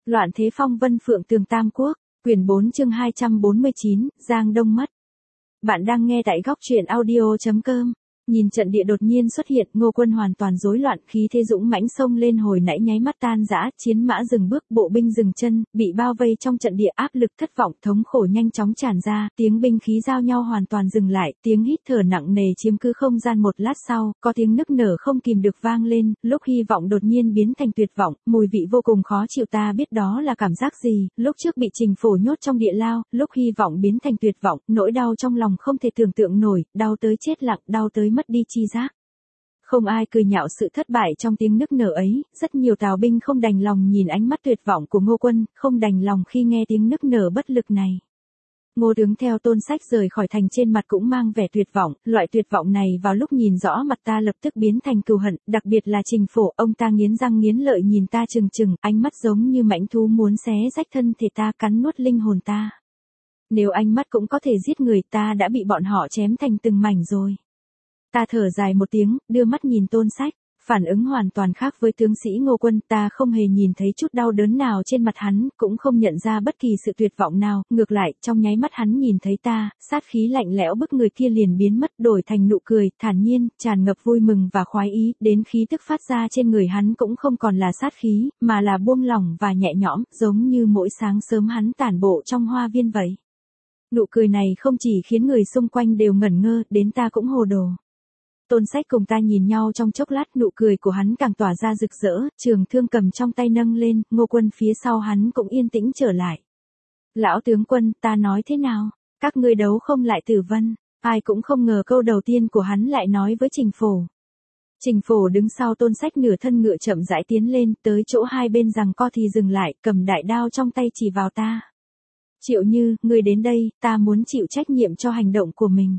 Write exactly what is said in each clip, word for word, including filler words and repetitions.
Loạn thế phong vân phượng tường Tam Quốc, quyển bốn chương hai trăm bốn mươi chín, Giang Đông mất. Bạn đang nghe tại góc truyện audio chấm com. Nhìn trận địa đột nhiên xuất hiện, Ngô Quân hoàn toàn rối loạn, khí thế dũng mãnh xông lên hồi nãy nháy mắt tan rã, chiến mã dừng bước, bộ binh dừng chân, bị bao vây trong trận địa, áp lực thất vọng, thống khổ nhanh chóng tràn ra, tiếng binh khí giao nhau hoàn toàn dừng lại, tiếng hít thở nặng nề chiếm cứ không gian. Một lát sau, có tiếng nức nở không kìm được vang lên, lúc hy vọng đột nhiên biến thành tuyệt vọng, mùi vị vô cùng khó chịu. Ta biết đó là cảm giác gì, lúc trước bị Trình Phổ nhốt trong địa lao, lúc hy vọng biến thành tuyệt vọng, nỗi đau trong lòng không thể tưởng tượng nổi, đau tới chết lặng, đau tới mất đi chi giác. Không ai cười nhạo sự thất bại trong tiếng nức nở ấy, rất nhiều tào binh không đành lòng nhìn ánh mắt tuyệt vọng của Ngô Quân, không đành lòng khi nghe tiếng nức nở bất lực này. Ngô tướng theo Tôn Sách rời khỏi thành, trên mặt cũng mang vẻ tuyệt vọng, loại tuyệt vọng này vào lúc nhìn rõ mặt ta lập tức biến thành cừu hận, đặc biệt là Trình Phổ, ông ta nghiến răng nghiến lợi nhìn ta trừng trừng, ánh mắt giống như mãnh thú muốn xé rách thân thể ta, cắn nuốt linh hồn ta. Nếu ánh mắt cũng có thể giết người, ta đã bị bọn họ chém thành từng mảnh rồi. Ta thở dài một tiếng, đưa mắt nhìn Tôn Sách, phản ứng hoàn toàn khác với tướng sĩ Ngô Quân, ta không hề nhìn thấy chút đau đớn nào trên mặt hắn, cũng không nhận ra bất kỳ sự tuyệt vọng nào, ngược lại, trong nháy mắt hắn nhìn thấy ta, sát khí lạnh lẽo bức người kia liền biến mất, đổi thành nụ cười, thản nhiên, tràn ngập vui mừng và khoái ý, đến khí tức phát ra trên người hắn cũng không còn là sát khí, mà là buông lỏng và nhẹ nhõm, giống như mỗi sáng sớm hắn tản bộ trong hoa viên vậy. Nụ cười này không chỉ khiến người xung quanh đều ngẩn ngơ, đến ta cũng hồ đồ. Tôn Sách cùng ta nhìn nhau trong chốc lát, nụ cười của hắn càng tỏa ra rực rỡ, trường thương cầm trong tay nâng lên, Ngô Quân phía sau hắn cũng yên tĩnh trở lại. Lão tướng quân, ta nói thế nào? Các ngươi đấu không lại Tử Vân. Ai cũng không ngờ câu đầu tiên của hắn lại nói với Trình Phổ. Trình Phổ đứng sau Tôn Sách, nửa thân ngựa chậm rãi tiến lên, tới chỗ hai bên giằng co thì dừng lại, cầm đại đao trong tay chỉ vào ta. Triệu Như, ngươi đến đây, ta muốn chịu trách nhiệm cho hành động của mình.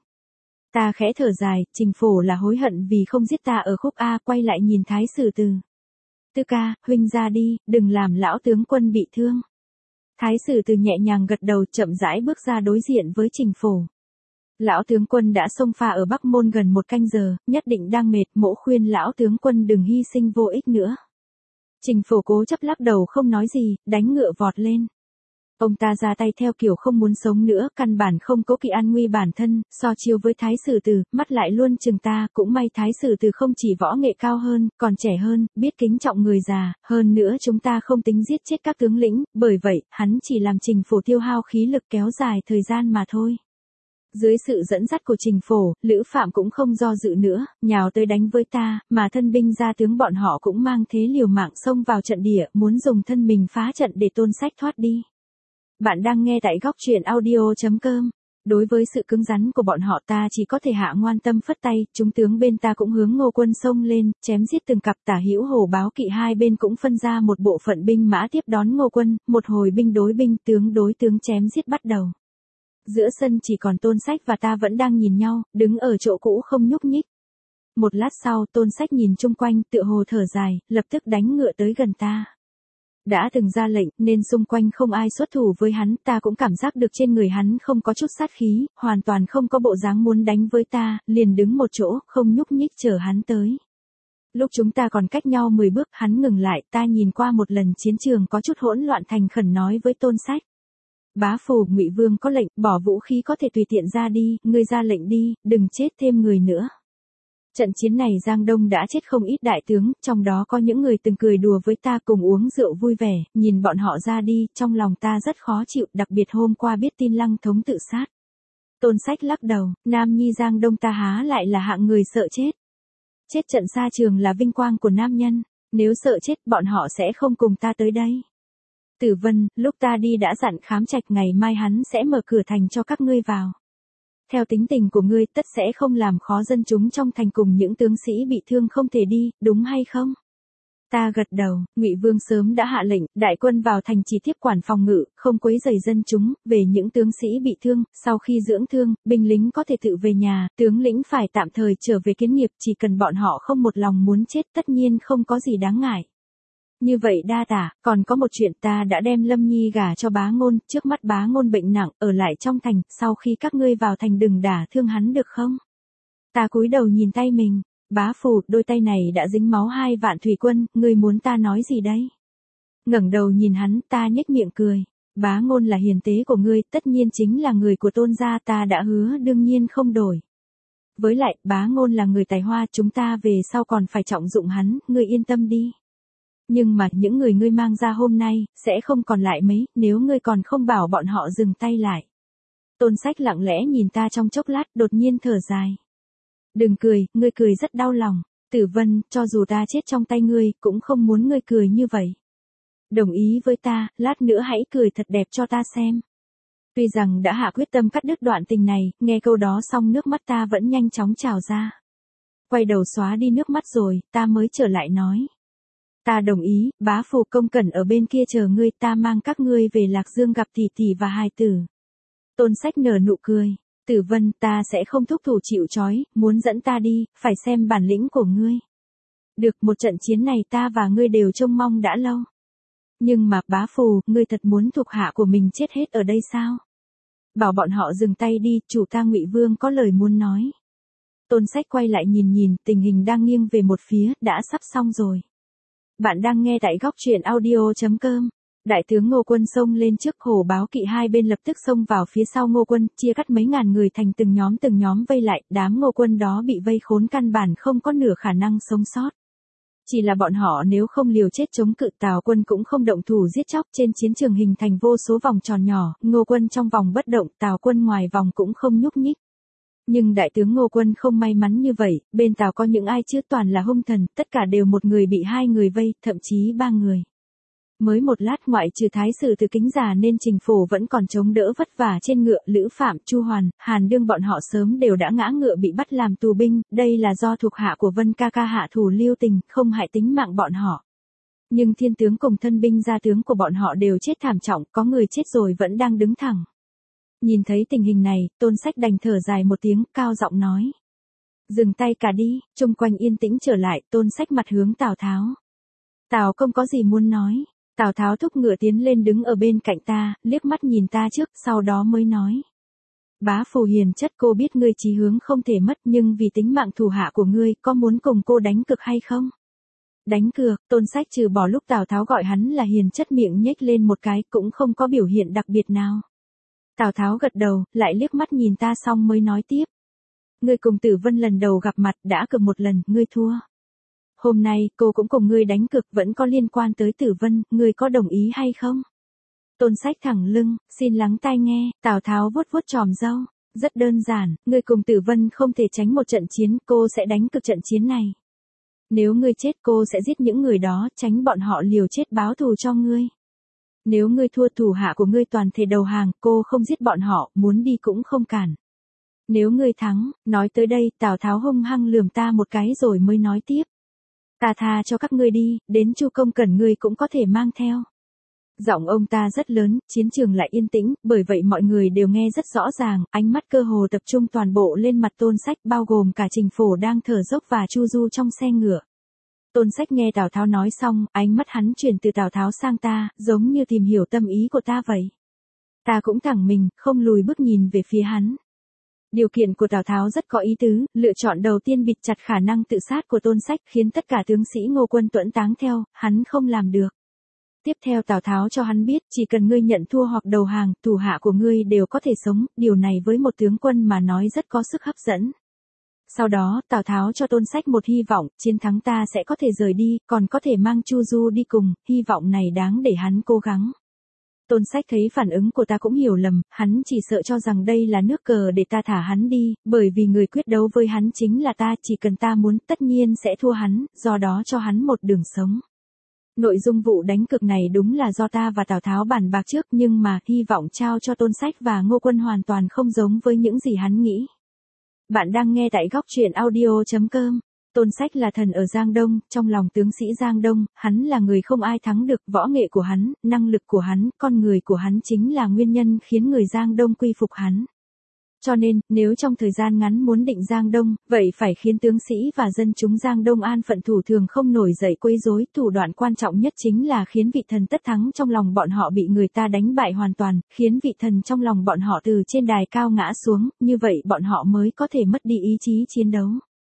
Ta khẽ thở dài, Trình Phổ là hối hận vì không giết ta ở khúc A, quay lại nhìn Thái Sử Từ. Tư ca, huynh ra đi, đừng làm lão tướng quân bị thương. Thái Sử Từ nhẹ nhàng gật đầu, chậm rãi bước ra đối diện với Trình Phổ. Lão tướng quân đã xông pha ở Bắc Môn gần một canh giờ, nhất định đang mệt, mỗ khuyên lão tướng quân đừng hy sinh vô ích nữa. Trình Phổ cố chấp lắc đầu không nói gì, đánh ngựa vọt lên. Ông ta ra tay theo kiểu không muốn sống nữa, căn bản không cố kỵ an nguy bản thân, so chiêu với Thái Sử Từ, mắt lại luôn chừng ta, cũng may Thái Sử Từ không chỉ võ nghệ cao hơn, còn trẻ hơn, biết kính trọng người già, hơn nữa chúng ta không tính giết chết các tướng lĩnh, bởi vậy, hắn chỉ làm Trình Phổ tiêu hao khí lực kéo dài thời gian mà thôi. Dưới sự dẫn dắt của Trình Phổ, Lữ Phạm cũng không do dự nữa, nhào tới đánh với ta, mà thân binh gia tướng bọn họ cũng mang thế liều mạng xông vào trận địa, muốn dùng thân mình phá trận để Tôn Sách thoát đi. Bạn đang nghe tại góc truyện audio chấm com. Đối với sự cứng rắn của bọn họ, ta chỉ có thể hạ ngoan tâm phất tay, chúng tướng bên ta cũng hướng Ngô Quân xông lên, chém giết từng cặp. Tả Hữu Hổ Báo Kỵ hai bên cũng phân ra một bộ phận binh mã tiếp đón Ngô Quân, một hồi binh đối binh, tướng đối tướng chém giết bắt đầu. Giữa sân chỉ còn Tôn Sách và ta vẫn đang nhìn nhau, đứng ở chỗ cũ không nhúc nhích. Một lát sau, Tôn Sách nhìn chung quanh, tựa hồ thở dài, lập tức đánh ngựa tới gần ta. Đã từng ra lệnh, nên xung quanh không ai xuất thủ với hắn, ta cũng cảm giác được trên người hắn không có chút sát khí, hoàn toàn không có bộ dáng muốn đánh với ta, liền đứng một chỗ, không nhúc nhích chờ hắn tới. Lúc chúng ta còn cách nhau mười bước, hắn ngừng lại, ta nhìn qua một lần chiến trường có chút hỗn loạn, thành khẩn nói với Tôn Sách. Bá phủ, Ngụy Vương có lệnh, bỏ vũ khí có thể tùy tiện ra đi, ngươi ra lệnh đi, đừng chết thêm người nữa. Trận chiến này Giang Đông đã chết không ít đại tướng, trong đó có những người từng cười đùa với ta cùng uống rượu vui vẻ, nhìn bọn họ ra đi, trong lòng ta rất khó chịu, đặc biệt hôm qua biết tin Lăng Thống tự sát. Tôn Sách lắc đầu, Nam Nhi Giang Đông ta há lại là hạng người sợ chết. Chết trận xa trường là vinh quang của nam nhân, nếu sợ chết bọn họ sẽ không cùng ta tới đây. Tử Vân, lúc ta đi đã dặn Khám Trạch ngày mai hắn sẽ mở cửa thành cho các ngươi vào. Theo tính tình của ngươi, tất sẽ không làm khó dân chúng trong thành cùng những tướng sĩ bị thương không thể đi, đúng hay không? Ta gật đầu, Ngụy Vương sớm đã hạ lệnh, đại quân vào thành chỉ tiếp quản phòng ngự, không quấy rầy dân chúng, về những tướng sĩ bị thương, sau khi dưỡng thương, binh lính có thể tự về nhà, tướng lĩnh phải tạm thời trở về kiến nghiệp, chỉ cần bọn họ không một lòng muốn chết, tất nhiên không có gì đáng ngại. Như vậy đa tả, còn có một chuyện, ta đã đem Lâm Nhi gả cho Bá Ngôn, trước mắt Bá Ngôn bệnh nặng, ở lại trong thành, sau khi các ngươi vào thành đừng đả thương hắn được không? Ta cúi đầu nhìn tay mình, Bá Phủ, đôi tay này đã dính máu hai vạn thủy quân, ngươi muốn ta nói gì đấy? Ngẩng đầu nhìn hắn, ta nhếch miệng cười. Bá Ngôn là hiền tế của ngươi, tất nhiên chính là người của Tôn gia, ta đã hứa đương nhiên không đổi. Với lại, Bá Ngôn là người tài hoa, chúng ta về sau còn phải trọng dụng hắn, ngươi yên tâm đi. Nhưng mà, những người ngươi mang ra hôm nay, sẽ không còn lại mấy, nếu ngươi còn không bảo bọn họ dừng tay lại. Tôn Sách lặng lẽ nhìn ta trong chốc lát, đột nhiên thở dài. Đừng cười, ngươi cười rất đau lòng. Tử Vân, cho dù ta chết trong tay ngươi, cũng không muốn ngươi cười như vậy. Đồng ý với ta, lát nữa hãy cười thật đẹp cho ta xem. Tuy rằng đã hạ quyết tâm cắt đứt đoạn tình này, nghe câu đó xong nước mắt ta vẫn nhanh chóng trào ra. Quay đầu xóa đi nước mắt rồi, ta mới trở lại nói. Ta đồng ý, bá Phù Công Cẩn ở bên kia chờ ngươi, ta mang các ngươi về Lạc Dương gặp tỷ tỷ và hài tử. Tôn Sách nở nụ cười. Tử Vân, ta sẽ không thúc thủ chịu trói, muốn dẫn ta đi, phải xem bản lĩnh của ngươi. Được, một trận chiến này ta và ngươi đều trông mong đã lâu. Nhưng mà, bá Phù, ngươi thật muốn thuộc hạ của mình chết hết ở đây sao? Bảo bọn họ dừng tay đi, chủ ta Ngụy Vương có lời muốn nói. Tôn Sách quay lại nhìn nhìn, tình hình đang nghiêng về một phía, đã sắp xong rồi. Bạn đang nghe tại góc truyện audio chấm com. Đại tướng Ngô Quân xông lên trước, hổ báo kỵ hai bên lập tức xông vào phía sau Ngô Quân, chia cắt mấy ngàn người thành từng nhóm từng nhóm vây lại, đám Ngô Quân đó bị vây khốn căn bản không có nửa khả năng sống sót. Chỉ là bọn họ nếu không liều chết chống cự, Tào quân cũng không động thủ giết chóc, trên chiến trường hình thành vô số vòng tròn nhỏ, Ngô Quân trong vòng bất động, Tào quân ngoài vòng cũng không nhúc nhích. Nhưng đại tướng Ngô Quân không may mắn như vậy, bên Tào có những ai chứ, toàn là hung thần, tất cả đều một người bị hai người vây, thậm chí ba người. Mới một lát, ngoại trừ thái sử Từ Kính già nên Trình Phổ vẫn còn chống đỡ vất vả trên ngựa, Lữ Phạm, Chu Hoàn, Hàn Đương bọn họ sớm đều đã ngã ngựa bị bắt làm tù binh, đây là do thuộc hạ của Vân ca ca hạ thủ lưu tình, không hại tính mạng bọn họ. Nhưng thiên tướng cùng thân binh gia tướng của bọn họ đều chết thảm trọng, có người chết rồi vẫn đang đứng thẳng. Nhìn thấy tình hình này, Tôn Sách đành thở dài một tiếng, cao giọng nói. Dừng tay cả đi, chung quanh yên tĩnh trở lại, Tôn Sách mặt hướng Tào Tháo. Tào công có gì muốn nói? Tào Tháo thúc ngựa tiến lên đứng ở bên cạnh ta, liếc mắt nhìn ta trước, sau đó mới nói. Bá Phù hiền chất, cô biết ngươi chí hướng không thể mất, nhưng vì tính mạng thủ hạ của ngươi, có muốn cùng cô đánh cược hay không? Đánh cược, Tôn Sách trừ bỏ lúc Tào Tháo gọi hắn là hiền chất miệng nhếch lên một cái, cũng không có biểu hiện đặc biệt nào. Tào Tháo gật đầu, lại liếc mắt nhìn ta xong mới nói tiếp. Ngươi cùng Tử Vân lần đầu gặp mặt đã cược một lần, ngươi thua. Hôm nay, cô cũng cùng ngươi đánh cược, vẫn có liên quan tới Tử Vân, ngươi có đồng ý hay không? Tôn Sách thẳng lưng, xin lắng tai nghe, Tào Tháo vuốt vuốt chòm râu. Rất đơn giản, ngươi cùng Tử Vân không thể tránh một trận chiến, cô sẽ đánh cược trận chiến này. Nếu ngươi chết, cô sẽ giết những người đó, tránh bọn họ liều chết báo thù cho ngươi. Nếu ngươi thua, thủ hạ của ngươi toàn thể đầu hàng, cô không giết bọn họ, muốn đi cũng không cản. Nếu ngươi thắng, nói tới đây, Tào Tháo hung hăng lườm ta một cái rồi mới nói tiếp. Ta tha cho các ngươi đi, đến Chu Công Cẩn ngươi cũng có thể mang theo. Giọng ông ta rất lớn, chiến trường lại yên tĩnh, bởi vậy mọi người đều nghe rất rõ ràng, ánh mắt cơ hồ tập trung toàn bộ lên mặt Tôn Sách, bao gồm cả Trình Phổ đang thở dốc và Chu Du trong xe ngựa. Tôn Sách nghe Tào Tháo nói xong, ánh mắt hắn chuyển từ Tào Tháo sang ta, giống như tìm hiểu tâm ý của ta vậy. Ta cũng thẳng mình, không lùi bước nhìn về phía hắn. Điều kiện của Tào Tháo rất có ý tứ, lựa chọn đầu tiên bịt chặt khả năng tự sát của Tôn Sách khiến tất cả tướng sĩ Ngô Quân tuẫn táng theo, hắn không làm được. Tiếp theo Tào Tháo cho hắn biết, chỉ cần ngươi nhận thua hoặc đầu hàng, thủ hạ của ngươi đều có thể sống, điều này với một tướng quân mà nói rất có sức hấp dẫn. Sau đó, Tào Tháo cho Tôn Sách một hy vọng, chiến thắng ta sẽ có thể rời đi, còn có thể mang Chu Du đi cùng, hy vọng này đáng để hắn cố gắng. Tôn Sách thấy phản ứng của ta cũng hiểu lầm, hắn chỉ sợ cho rằng đây là nước cờ để ta thả hắn đi, bởi vì người quyết đấu với hắn chính là ta, chỉ cần ta muốn tất nhiên sẽ thua hắn, do đó cho hắn một đường sống. Nội dung vụ đánh cược này đúng là do ta và Tào Tháo bàn bạc trước, nhưng mà hy vọng trao cho Tôn Sách và Ngô Quân hoàn toàn không giống với những gì hắn nghĩ. Bạn đang nghe tại góc truyện audio chấm com. Tôn Sách là thần ở Giang Đông, trong lòng tướng sĩ Giang Đông, hắn là người không ai thắng được, võ nghệ của hắn, năng lực của hắn, con người của hắn chính là nguyên nhân khiến người Giang Đông quy phục hắn. Cho nên, nếu trong thời gian ngắn muốn định Giang Đông, vậy phải khiến tướng sĩ và dân chúng Giang Đông an phận thủ thường không nổi dậy quấy rối, thủ đoạn quan trọng nhất chính là khiến vị thần tất thắng trong lòng bọn họ bị người ta đánh bại hoàn toàn, khiến vị thần trong lòng bọn họ từ trên đài cao ngã xuống, như vậy bọn họ mới có thể mất đi ý chí chiến đấu.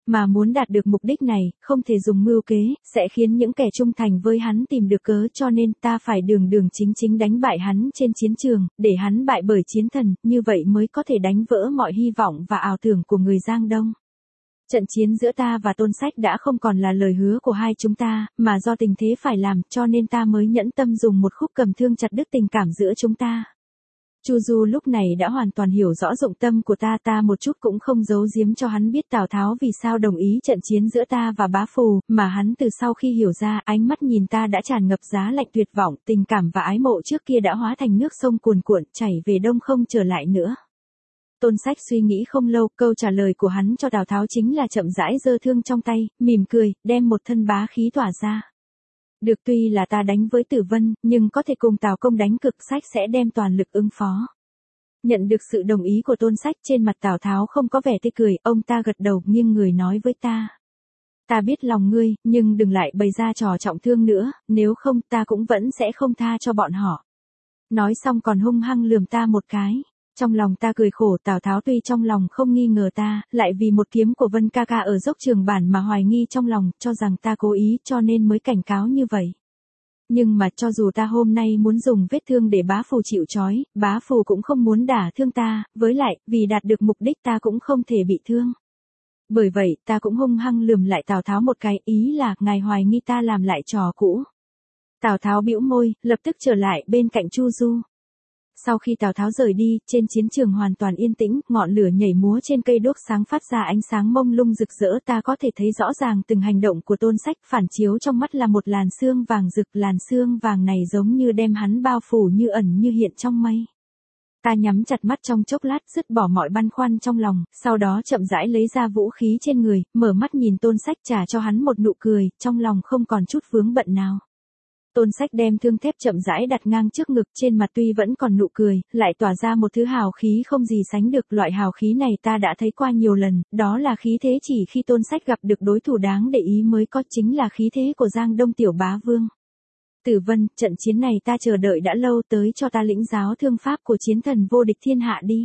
Mà muốn đạt được mục đích này, không thể dùng mưu kế, sẽ khiến những kẻ trung thành với hắn tìm được cớ, cho nên ta phải đường đường chính chính đánh bại hắn trên chiến trường, để hắn bại bởi chiến thần, như vậy mới có thể đánh vỡ mọi hy vọng và ảo tưởng của người Giang Đông. Trận chiến giữa ta và Tôn Sách đã không còn là lời hứa của hai chúng ta, mà do tình thế phải làm, cho nên ta mới nhẫn tâm dùng một khúc cầm thương chặt đứt tình cảm giữa chúng ta. Chu Du lúc này đã hoàn toàn hiểu rõ dụng tâm của ta, ta một chút cũng không giấu giếm cho hắn biết Tào Tháo vì sao đồng ý trận chiến giữa ta và Bá Phù, mà hắn từ sau khi hiểu ra, ánh mắt nhìn ta đã tràn ngập giá lạnh tuyệt vọng, tình cảm và ái mộ trước kia đã hóa thành nước sông cuồn cuộn, chảy về đông không trở lại nữa. Tôn Sách suy nghĩ không lâu, câu trả lời của hắn cho Tào Tháo chính là chậm rãi giơ thương trong tay, mỉm cười, đem một thân bá khí tỏa ra. Được, tuy là ta đánh với Tử Vân, nhưng có thể cùng Tào công đánh cực, Sách sẽ đem toàn lực ứng phó. Nhận được sự đồng ý của Tôn Sách, trên mặt Tào Tháo không có vẻ tươi cười, ông ta gật đầu nghiêng người nói với ta. Ta biết lòng ngươi, nhưng đừng lại bày ra trò trọng thương nữa, nếu không ta cũng vẫn sẽ không tha cho bọn họ. Nói xong còn hung hăng lườm ta một cái. Trong lòng ta cười khổ, Tào Tháo tuy trong lòng không nghi ngờ ta, lại vì một kiếm của Vân ca ca ở dốc Trường Bản mà hoài nghi trong lòng, cho rằng ta cố ý, cho nên mới cảnh cáo như vậy. Nhưng mà cho dù ta hôm nay muốn dùng vết thương để Bá Phù chịu trói, Bá Phù cũng không muốn đả thương ta, với lại, vì đạt được mục đích ta cũng không thể bị thương. Bởi vậy, ta cũng hung hăng lườm lại Tào Tháo một cái, ý là, ngài hoài nghi ta làm lại trò cũ. Tào Tháo bĩu môi, lập tức trở lại bên cạnh Chu Du. Sau khi Tào Tháo rời đi, trên chiến trường hoàn toàn yên tĩnh, ngọn lửa nhảy múa trên cây đuốc sáng phát ra ánh sáng mông lung rực rỡ, ta có thể thấy rõ ràng từng hành động của Tôn Sách, phản chiếu trong mắt là một làn sương vàng rực, làn sương vàng này giống như đem hắn bao phủ như ẩn như hiện trong mây. Ta nhắm chặt mắt trong chốc lát, dứt bỏ mọi băn khoăn trong lòng, sau đó chậm rãi lấy ra vũ khí trên người, mở mắt nhìn Tôn Sách, trả cho hắn một nụ cười, trong lòng không còn chút vướng bận nào. Tôn Sách đem thương thép chậm rãi đặt ngang trước ngực, trên mặt tuy vẫn còn nụ cười, lại tỏa ra một thứ hào khí không gì sánh được, loại hào khí này ta đã thấy qua nhiều lần, đó là khí thế chỉ khi Tôn Sách gặp được đối thủ đáng để ý mới có, chính là khí thế của Giang Đông tiểu bá vương. Tử Vân, trận chiến này ta chờ đợi đã lâu, tới cho ta lĩnh giáo thương pháp của chiến thần vô địch thiên hạ đi.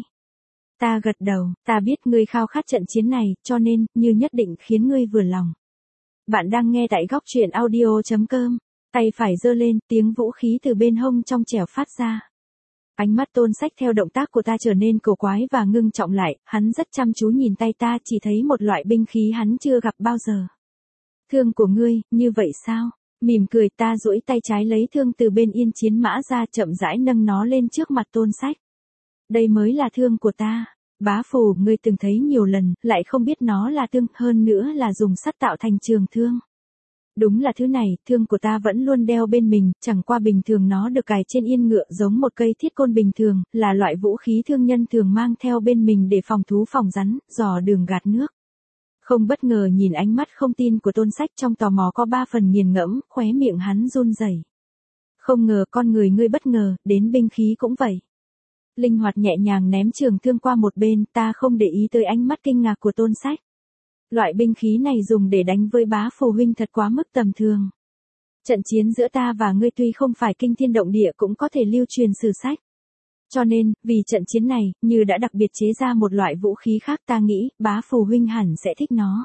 Ta gật đầu, ta biết ngươi khao khát trận chiến này, cho nên, như nhất định khiến ngươi vừa lòng. Bạn đang nghe tại góc truyện audio chấm com. Tay phải giơ lên, tiếng vũ khí từ bên hông trong trẻo phát ra. Ánh mắt Tôn Sách theo động tác của ta trở nên cổ quái và ngưng trọng lại, hắn rất chăm chú nhìn tay ta, chỉ thấy một loại binh khí hắn chưa gặp bao giờ. Thương của ngươi, như vậy sao? Mỉm cười, ta duỗi tay trái lấy thương từ bên yên chiến mã ra, chậm rãi nâng nó lên trước mặt Tôn Sách. Đây mới là thương của ta. Bá Phù, ngươi từng thấy nhiều lần, lại không biết nó là thương, hơn nữa là dùng sắt tạo thành trường thương. Đúng là thứ này, thương của ta vẫn luôn đeo bên mình, chẳng qua bình thường nó được cài trên yên ngựa giống một cây thiết côn bình thường, là loại vũ khí thương nhân thường mang theo bên mình để phòng thú phòng rắn, dò đường gạt nước. Không bất ngờ nhìn ánh mắt không tin của Tôn Sách, trong tò mò có ba phần nghiền ngẫm, khóe miệng hắn run rẩy. Không ngờ con người ngươi bất ngờ, đến binh khí cũng vậy. Linh hoạt nhẹ nhàng ném trường thương qua một bên, ta không để ý tới ánh mắt kinh ngạc của Tôn Sách. Loại binh khí này dùng để đánh với Bá Phù huynh thật quá mức tầm thường. Trận chiến giữa ta và ngươi tuy không phải kinh thiên động địa cũng có thể lưu truyền sử sách. Cho nên, vì trận chiến này, như đã đặc biệt chế ra một loại vũ khí khác, ta nghĩ, Bá Phù huynh hẳn sẽ thích nó.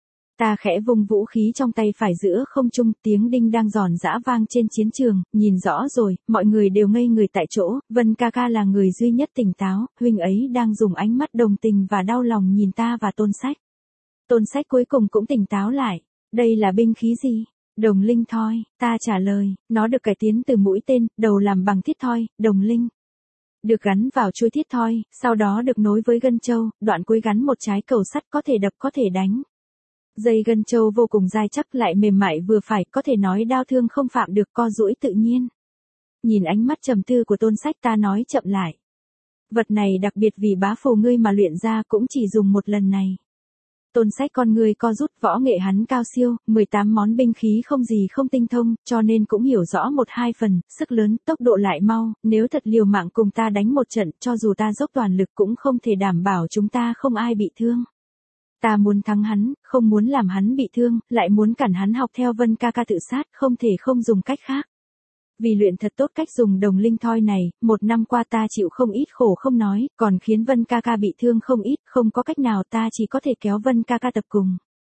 Ta khẽ vùng vũ khí trong tay phải giữa không trung, tiếng đinh đang giòn giã vang trên chiến trường, nhìn rõ rồi, mọi người đều ngây người tại chỗ, Vân ca ca là người duy nhất tỉnh táo, huynh ấy đang dùng ánh mắt đồng tình và đau lòng nhìn ta và Tôn Sách. Tôn Sách cuối cùng cũng tỉnh táo lại. Đây là binh khí gì? Đồng linh thoi, ta trả lời, nó được cải tiến từ mũi tên, đầu làm bằng thiết thoi, đồng linh. Được gắn vào chuôi thiết thoi, sau đó được nối với gân châu, đoạn cuối gắn một trái cầu sắt có thể đập có thể đánh. Dây gân châu vô cùng dai chắc lại mềm mại vừa phải, có thể nói đao thương không phạm được, co duỗi tự nhiên. Nhìn ánh mắt trầm tư của Tôn Sách, ta nói chậm lại. Vật này đặc biệt vì Bá Phù ngươi mà luyện ra, cũng chỉ dùng một lần này. Tôn Sách con người co rút, võ nghệ hắn cao siêu, mười tám món binh khí không gì không tinh thông, cho nên cũng hiểu rõ một hai phần, sức lớn, tốc độ lại mau, nếu thật liều mạng cùng ta đánh một trận, cho dù ta dốc toàn lực cũng không thể đảm bảo chúng ta không ai bị thương. Ta muốn thắng hắn, không muốn làm hắn bị thương, lại muốn cản hắn học theo Vân ca ca tự sát, không thể không dùng cách khác. Vì luyện thật tốt cách dùng đồng linh thoi này, một năm qua ta chịu không ít khổ không nói, còn khiến Vân ca ca bị thương không ít, không có cách nào ta chỉ có thể kéo Vân ca ca tập cùng.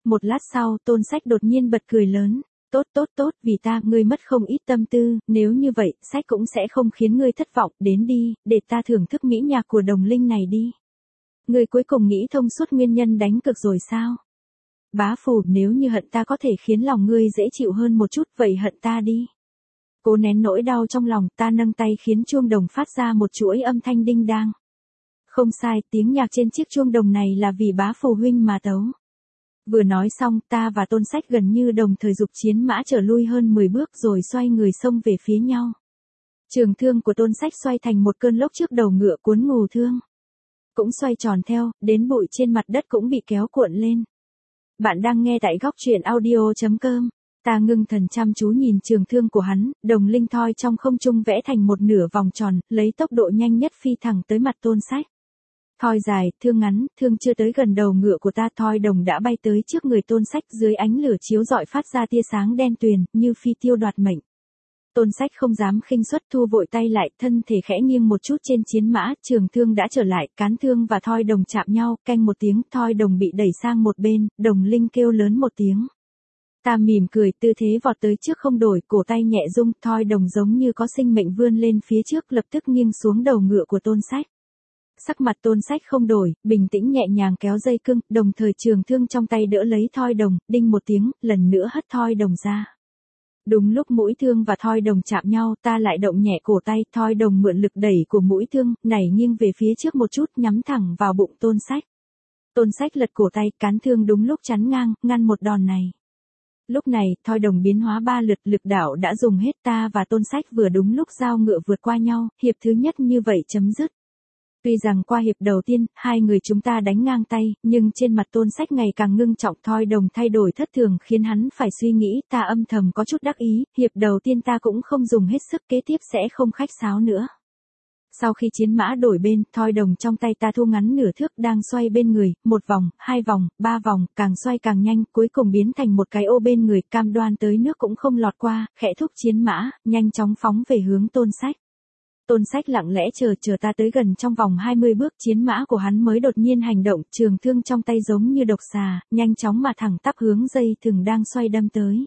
Một lát sau, Tôn Sách đột nhiên bật cười lớn. Tốt tốt tốt, vì ta, ngươi mất không ít tâm tư, nếu như vậy, sách cũng sẽ không khiến ngươi thất vọng, đến đi, để ta thưởng thức mỹ nhạc của đồng linh này đi. Ngươi cuối cùng nghĩ thông suốt nguyên nhân đánh cược rồi sao? Bá Phù, nếu như hận ta có thể khiến lòng ngươi dễ chịu hơn một chút, vậy hận ta đi. Cố nén nỗi đau trong lòng, ta nâng tay khiến chuông đồng phát ra một chuỗi âm thanh đinh đang. Không sai, tiếng nhạc trên chiếc chuông đồng này là vì Bá Phù huynh mà tấu. Vừa nói xong, ta và Tôn Sách gần như đồng thời dục chiến mã trở lui hơn mười bước rồi xoay người xông về phía nhau. Trường thương của Tôn Sách xoay thành một cơn lốc trước đầu ngựa cuốn ngù thương. Cũng xoay tròn theo, đến bụi trên mặt đất cũng bị kéo cuộn lên. Bạn đang nghe tại góc truyện audio chấm com. Ta ngưng thần chăm chú nhìn trường thương của hắn, đồng linh thoi trong không trung vẽ thành một nửa vòng tròn, lấy tốc độ nhanh nhất phi thẳng tới mặt Tôn Sách. Thoi dài, thương ngắn, thương chưa tới gần đầu ngựa của ta, thoi đồng đã bay tới trước người Tôn Sách, dưới ánh lửa chiếu rọi phát ra tia sáng đen tuyền, như phi tiêu đoạt mệnh. Tôn Sách không dám khinh suất, thu vội tay lại, thân thể khẽ nghiêng một chút trên chiến mã, trường thương đã trở lại, cán thương và thoi đồng chạm nhau, canh một tiếng, thoi đồng bị đẩy sang một bên, đồng linh kêu lớn một tiếng. Ta mỉm cười, tư thế vọt tới trước không đổi, cổ tay nhẹ rung, thoi đồng giống như có sinh mệnh vươn lên phía trước, lập tức nghiêng xuống đầu ngựa của Tôn Sách. Sắc mặt Tôn Sách không đổi, bình tĩnh nhẹ nhàng kéo dây cương, đồng thời trường thương trong tay đỡ lấy thoi đồng, đinh một tiếng, lần nữa hất thoi đồng ra. Đúng lúc mũi thương và thoi đồng chạm nhau, ta lại động nhẹ cổ tay, thoi đồng mượn lực đẩy của mũi thương, nảy nghiêng về phía trước một chút, nhắm thẳng vào bụng Tôn Sách. Tôn Sách lật cổ tay, cán thương đúng lúc chắn ngang, ngăn một đòn này. Lúc này, thoi đồng biến hóa ba lượt, lực đạo đã dùng hết, ta và Tôn Sách vừa đúng lúc giao ngựa vượt qua nhau, hiệp thứ nhất như vậy chấm dứt. Tuy rằng qua hiệp đầu tiên, hai người chúng ta đánh ngang tay, nhưng trên mặt Tôn Sách ngày càng ngưng trọng, thoi đồng thay đổi thất thường khiến hắn phải suy nghĩ, ta âm thầm có chút đắc ý, hiệp đầu tiên ta cũng không dùng hết sức, kế tiếp sẽ không khách sáo nữa. Sau khi chiến mã đổi bên, thoi đồng trong tay ta thu ngắn nửa thước, đang xoay bên người, một vòng, hai vòng, ba vòng, càng xoay càng nhanh, cuối cùng biến thành một cái ô bên người, cam đoan tới nước cũng không lọt qua, khẽ thúc chiến mã, nhanh chóng phóng về hướng Tôn Sách. Tôn Sách lặng lẽ chờ chờ ta tới gần trong vòng hai mươi bước, chiến mã của hắn mới đột nhiên hành động, trường thương trong tay giống như độc xà, nhanh chóng mà thẳng tắp hướng dây thừng đang xoay đâm tới.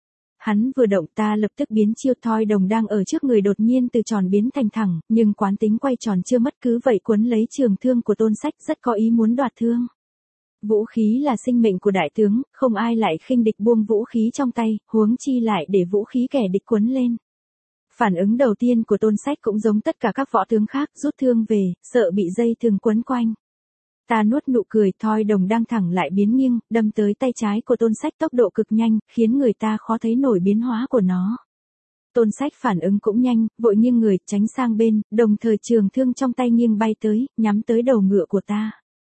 Hắn vừa động, ta lập tức biến chiêu, thoi đồng đang ở trước người đột nhiên từ tròn biến thành thẳng, nhưng quán tính quay tròn chưa mất, cứ vậy quấn lấy trường thương của Tôn Sách, rất có ý muốn đoạt thương. Vũ khí là sinh mệnh của đại tướng, không ai lại khinh địch buông vũ khí trong tay, huống chi lại để vũ khí kẻ địch quấn lên. Phản ứng đầu tiên của Tôn Sách cũng giống tất cả các võ tướng khác, rút thương về, sợ bị dây thừng quấn quanh. Ta nuốt nụ cười, thoi đồng đang thẳng lại biến nghiêng, đâm tới tay trái của Tôn Sách tốc độ cực nhanh, khiến người ta khó thấy nổi biến hóa của nó. Tôn Sách phản ứng cũng nhanh, vội nghiêng người, tránh sang bên, đồng thời trường thương trong tay nghiêng bay tới, nhắm tới đầu ngựa của ta.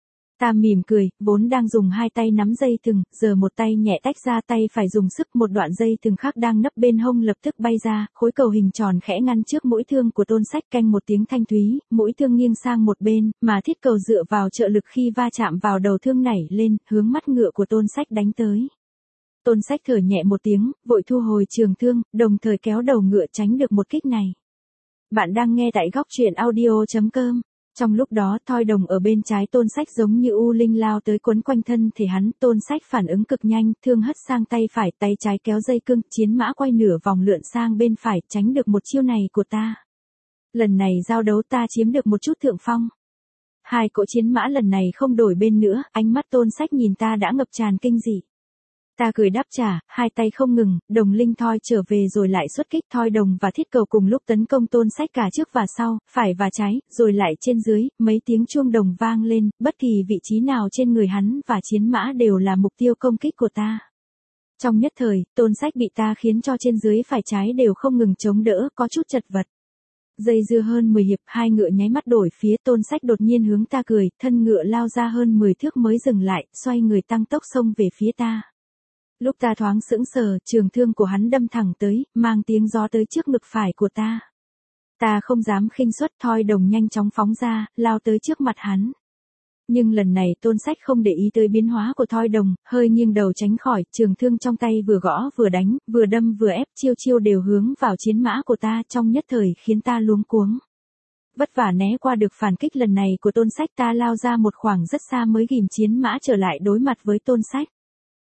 Ta mỉm cười, vốn đang dùng hai tay nắm dây thừng, giờ một tay nhẹ tách ra, tay phải dùng sức, một đoạn dây thừng khác đang nấp bên hông lập tức bay ra, khối cầu hình tròn khẽ ngăn trước mũi thương của Tôn Sách, canh một tiếng thanh thúy, mũi thương nghiêng sang một bên, mà thiết cầu dựa vào trợ lực khi va chạm vào đầu thương nảy lên, hướng mắt ngựa của Tôn Sách đánh tới. Tôn Sách thở nhẹ một tiếng, vội thu hồi trường thương, đồng thời kéo đầu ngựa tránh được một kích này. Bạn đang nghe tại góc truyện audio chấm com. Trong lúc đó, thoi đồng ở bên trái Tôn Sách giống như u linh lao tới quấn quanh thân thể hắn, Tôn Sách phản ứng cực nhanh, thương hất sang tay phải, tay trái kéo dây cương, chiến mã quay nửa vòng lượn sang bên phải, tránh được một chiêu này của ta. Lần này giao đấu ta chiếm được một chút thượng phong. Hai cỗ chiến mã lần này không đổi bên nữa, ánh mắt Tôn Sách nhìn ta đã ngập tràn kinh dị. Ta cười đáp trả, hai tay không ngừng, đồng linh thoi trở về rồi lại xuất kích, thoi đồng và thiết cầu cùng lúc tấn công Tôn Sách cả trước và sau, phải và trái, rồi lại trên dưới, mấy tiếng chuông đồng vang lên, bất kỳ vị trí nào trên người hắn và chiến mã đều là mục tiêu công kích của ta. Trong nhất thời, Tôn Sách bị ta khiến cho trên dưới phải trái đều không ngừng chống đỡ, có chút chật vật. Dây dưa hơn mười hiệp, hai ngựa nháy mắt đổi phía, Tôn Sách đột nhiên hướng ta cười, thân ngựa lao ra hơn mười thước mới dừng lại, xoay người tăng tốc xông về phía ta. Lúc ta thoáng sững sờ, trường thương của hắn đâm thẳng tới, mang tiếng gió tới trước ngực phải của ta. Ta không dám khinh suất, thoi đồng nhanh chóng phóng ra, lao tới trước mặt hắn. Nhưng lần này Tôn Sách không để ý tới biến hóa của thoi đồng, hơi nghiêng đầu tránh khỏi, trường thương trong tay vừa gõ vừa đánh, vừa đâm vừa ép, chiêu chiêu đều hướng vào chiến mã của ta, trong nhất thời khiến ta luống cuống. Vất vả né qua được phản kích lần này của Tôn Sách, ta lao ra một khoảng rất xa mới ghìm chiến mã trở lại đối mặt với Tôn Sách.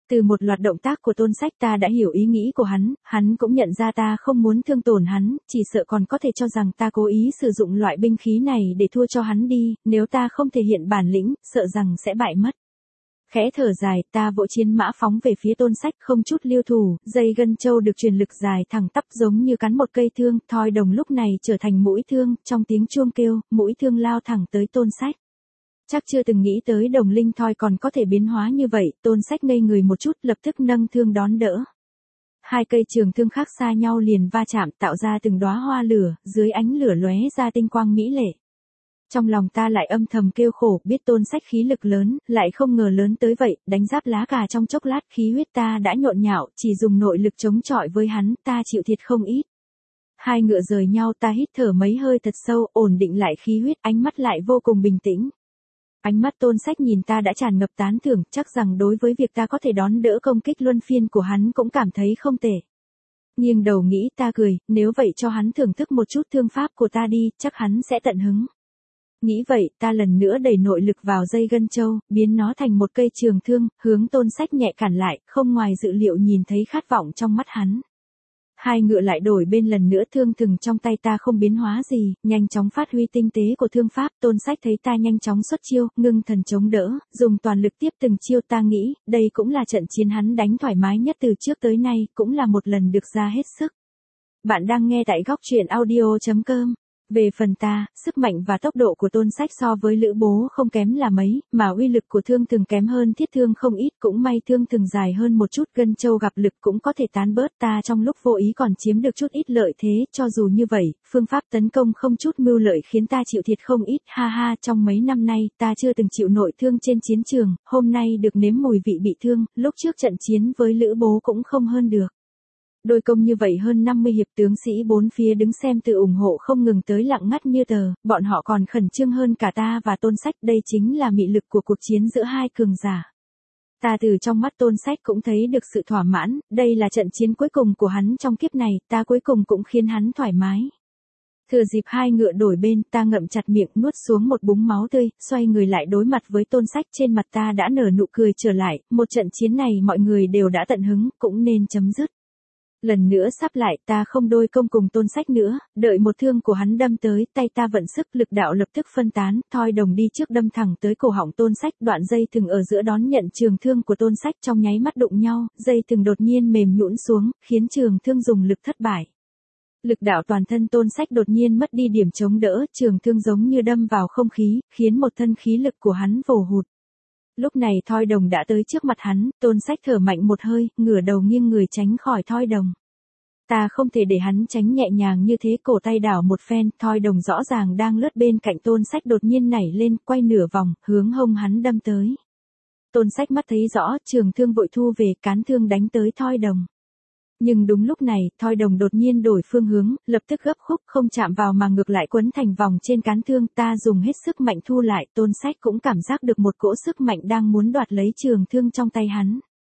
Từ một loạt động tác của Tôn Sách ta đã hiểu ý nghĩ của hắn, hắn cũng nhận ra ta không muốn thương tổn hắn, chỉ sợ còn có thể cho rằng ta cố ý sử dụng loại binh khí này để thua cho hắn đi, nếu ta không thể hiện bản lĩnh, sợ rằng sẽ bại mất. Khẽ thở dài, ta vỗ chiến mã phóng về phía Tôn Sách không chút lưu thủ, dây gân châu được truyền lực dài thẳng tắp giống như cắn một cây thương, thoi đồng lúc này trở thành mũi thương, trong tiếng chuông kêu, mũi thương lao thẳng tới Tôn Sách. Chắc chưa từng nghĩ tới đồng linh thoi còn có thể biến hóa như vậy, Tôn Sách ngây người một chút lập tức nâng thương đón đỡ. Hai cây trường thương khác xa nhau liền va chạm tạo ra từng đóa hoa lửa, dưới ánh lửa lóe ra tinh quang mỹ lệ. Trong lòng ta lại âm thầm kêu khổ, biết Tôn Sách khí lực lớn, lại không ngờ lớn tới vậy, đánh giáp lá cà trong chốc lát khí huyết ta đã nhộn nhạo, chỉ dùng nội lực chống chọi với hắn, ta chịu thiệt không ít. Hai ngựa rời nhau ta hít thở mấy hơi thật sâu, ổn định lại khí huyết, ánh mắt lại vô cùng bình tĩnh. Ánh mắt Tôn Sách nhìn ta đã tràn ngập tán thưởng, chắc rằng đối với việc ta có thể đón đỡ công kích luân phiên của hắn cũng cảm thấy không tệ. Nghiêng đầu nghĩ ta cười, nếu vậy cho hắn thưởng thức một chút thương pháp của ta đi, chắc hắn sẽ tận hứng. Nghĩ vậy, ta lần nữa đẩy nội lực vào dây gân châu, biến nó thành một cây trường thương, hướng Tôn Sách nhẹ cản lại, không ngoài dự liệu nhìn thấy khát vọng trong mắt hắn. Hai ngựa lại đổi bên lần nữa, thương thừng trong tay ta không biến hóa gì, nhanh chóng phát huy tinh tế của thương pháp, Tôn Sách thấy ta nhanh chóng xuất chiêu, ngưng thần chống đỡ, dùng toàn lực tiếp từng chiêu, ta nghĩ, đây cũng là trận chiến hắn đánh thoải mái nhất từ trước tới nay, cũng là một lần được ra hết sức. Bạn đang nghe tại góc truyện audio chấm com. Về phần ta, sức mạnh và tốc độ của Tôn Sách so với Lữ Bố không kém là mấy, mà uy lực của thương thường kém hơn thiết thương không ít, cũng may thương thường dài hơn một chút, gân châu gặp lực cũng có thể tán bớt, ta trong lúc vô ý còn chiếm được chút ít lợi thế, cho dù như vậy, phương pháp tấn công không chút mưu lợi khiến ta chịu thiệt không ít, ha ha, trong mấy năm nay, ta chưa từng chịu nội thương trên chiến trường, hôm nay được nếm mùi vị bị thương, lúc trước trận chiến với Lữ Bố cũng không hơn được. Đôi công như vậy hơn năm mươi hiệp, tướng sĩ bốn phía đứng xem tự ủng hộ không ngừng tới lặng ngắt như tờ, bọn họ còn khẩn trương hơn cả ta và Tôn Sách, đây chính là mị lực của cuộc chiến giữa hai cường giả. Ta từ trong mắt Tôn Sách cũng thấy được sự thỏa mãn, đây là trận chiến cuối cùng của hắn trong kiếp này, ta cuối cùng cũng khiến hắn thoải mái. Thừa dịp hai ngựa đổi bên, ta ngậm chặt miệng nuốt xuống một búng máu tươi, xoay người lại đối mặt với Tôn Sách, trên mặt ta đã nở nụ cười trở lại, một trận chiến này mọi người đều đã tận hứng, cũng nên chấm dứt. Lần nữa sắp lại, ta không đôi công cùng Tôn Sách nữa, đợi một thương của hắn đâm tới, tay ta vận sức, lực đạo lập tức phân tán, thoi đồng đi trước đâm thẳng tới cổ họng Tôn Sách, đoạn dây thừng ở giữa đón nhận trường thương của Tôn Sách, trong nháy mắt đụng nhau, dây thừng đột nhiên mềm nhũn xuống, khiến trường thương dùng lực thất bại. Lực đạo toàn thân Tôn Sách đột nhiên mất đi điểm chống đỡ, trường thương giống như đâm vào không khí, khiến một thân khí lực của hắn vồ hụt. Lúc này thoi đồng đã tới trước mặt hắn, Tôn Sách thở mạnh một hơi, ngửa đầu nghiêng người tránh khỏi thoi đồng. Ta không thể để hắn tránh nhẹ nhàng như thế, cổ tay đảo một phen, thoi đồng rõ ràng đang lướt bên cạnh Tôn Sách đột nhiên nảy lên, quay nửa vòng, hướng hông hắn đâm tới. Tôn Sách mắt thấy rõ, trường thương vội thu về, cán thương đánh tới thoi đồng. Nhưng đúng lúc này, thoi đồng đột nhiên đổi phương hướng, lập tức gấp khúc, không chạm vào mà ngược lại quấn thành vòng trên cán thương, ta dùng hết sức mạnh thu lại, Tôn Sách cũng cảm giác được một cỗ sức mạnh đang muốn đoạt lấy trường thương trong tay hắn.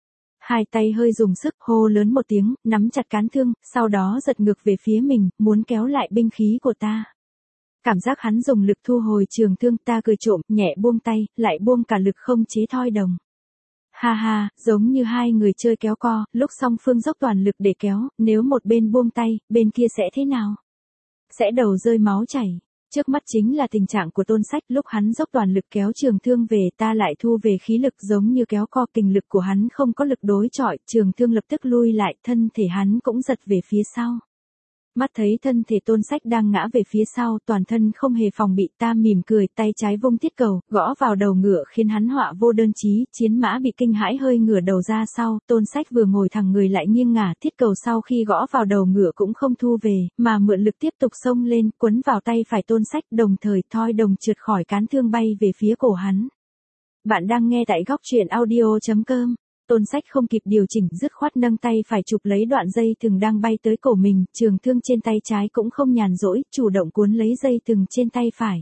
Hai tay hơi dùng sức, hô lớn một tiếng, nắm chặt cán thương, sau đó giật ngược về phía mình, muốn kéo lại binh khí của ta. Cảm giác hắn dùng lực thu hồi trường thương, ta cười trộm, nhẹ buông tay, lại buông cả lực không chế thoi đồng. Ha ha, giống như hai người chơi kéo co, lúc song phương dốc toàn lực để kéo, nếu một bên buông tay, bên kia sẽ thế nào? Sẽ đầu rơi máu chảy. Trước mắt chính là tình trạng của Tôn Sách, lúc hắn dốc toàn lực kéo trường thương về, ta lại thu về khí lực, giống như kéo co, kình lực của hắn không có lực đối chọi, trường thương lập tức lui lại, thân thể hắn cũng giật về phía sau. Mắt thấy thân thể Tôn Sách đang ngã về phía sau, toàn thân không hề phòng bị, ta mỉm cười, tay trái vung thiết cầu, gõ vào đầu ngựa khiến hắn họa vô đơn chí, chiến mã bị kinh hãi hơi ngửa đầu ra sau, Tôn Sách vừa ngồi thẳng người lại nghiêng ngả, thiết cầu sau khi gõ vào đầu ngựa cũng không thu về, mà mượn lực tiếp tục xông lên, quấn vào tay phải Tôn Sách, đồng thời thoi đồng trượt khỏi cán thương bay về phía cổ hắn. Bạn đang nghe tại góc truyện audio chấm com. Tôn Sách không kịp điều chỉnh, dứt khoát nâng tay phải chụp lấy đoạn dây thừng đang bay tới cổ mình, trường thương trên tay trái cũng không nhàn rỗi, chủ động cuốn lấy dây thừng trên tay phải.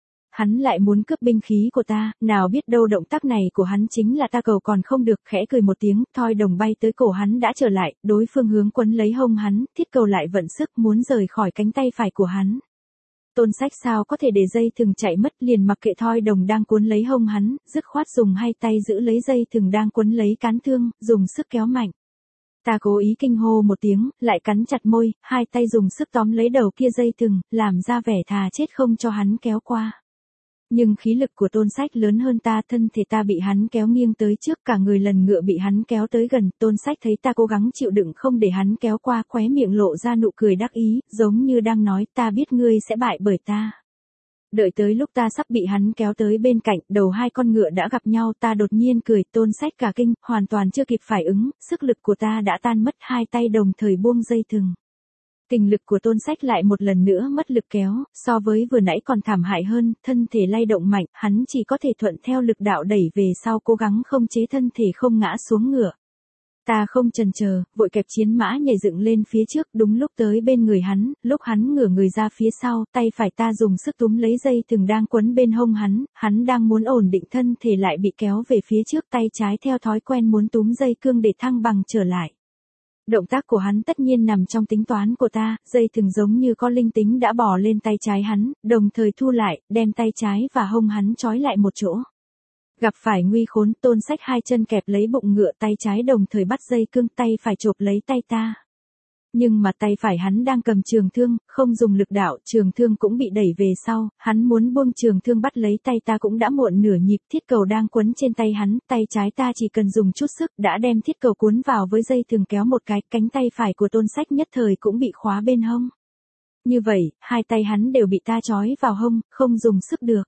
Hắn lại muốn cướp binh khí của ta, nào biết đâu động tác này của hắn chính là ta cầu còn không được, khẽ cười một tiếng, thoi đồng bay tới cổ hắn đã trở lại, đối phương hướng quấn lấy hông hắn, thiết cầu lại vận sức muốn rời khỏi cánh tay phải của hắn. Tôn Sách sao có thể để dây thừng chạy mất, liền mặc kệ thoi đồng đang cuốn lấy hông hắn, dứt khoát dùng hai tay giữ lấy dây thừng đang cuốn lấy cán thương, dùng sức kéo mạnh. Ta cố ý kinh hô một tiếng, lại cắn chặt môi, hai tay dùng sức tóm lấy đầu kia dây thừng, làm ra vẻ thà chết không cho hắn kéo qua. Nhưng khí lực của Tôn Sách lớn hơn ta, thân thể ta bị hắn kéo nghiêng tới trước, cả người lần ngựa bị hắn kéo tới gần. Tôn Sách thấy ta cố gắng chịu đựng không để hắn kéo qua, khóe miệng lộ ra nụ cười đắc ý, giống như đang nói, ta biết ngươi sẽ bại bởi ta. Đợi tới lúc ta sắp bị hắn kéo tới bên cạnh, đầu hai con ngựa đã gặp nhau, ta đột nhiên cười. Tôn Sách cả kinh, hoàn toàn chưa kịp phản ứng, sức lực của ta đã tan mất, hai tay đồng thời buông dây thừng. Kình lực của Tôn Sách lại một lần nữa mất lực kéo, so với vừa nãy còn thảm hại hơn, thân thể lay động mạnh, hắn chỉ có thể thuận theo lực đạo đẩy về sau, cố gắng không chế thân thể không ngã xuống ngựa. Ta không chần chờ, vội kẹp chiến mã nhảy dựng lên phía trước, đúng lúc tới bên người hắn, lúc hắn ngửa người ra phía sau, tay phải ta dùng sức túm lấy dây thừng đang quấn bên hông hắn, hắn đang muốn ổn định thân thể lại bị kéo về phía trước, tay trái theo thói quen muốn túm dây cương để thăng bằng trở lại. Động tác của hắn tất nhiên nằm trong tính toán của ta, dây thừng giống như có linh tính đã bò lên tay trái hắn, đồng thời thu lại, đem tay trái và hông hắn trói lại một chỗ. Gặp phải nguy khốn, Tôn Sách hai chân kẹp lấy bụng ngựa, tay trái đồng thời bắt dây cương, tay phải chộp lấy tay ta. Nhưng mà tay phải hắn đang cầm trường thương, không dùng lực đạo, trường thương cũng bị đẩy về sau, hắn muốn buông trường thương bắt lấy tay ta cũng đã muộn nửa nhịp, thiết cầu đang quấn trên tay hắn, tay trái ta chỉ cần dùng chút sức đã đem thiết cầu cuốn vào với dây thừng kéo một cái, cánh tay phải của Tôn Sách nhất thời cũng bị khóa bên hông. Như vậy, hai tay hắn đều bị ta trói vào hông, không dùng sức được.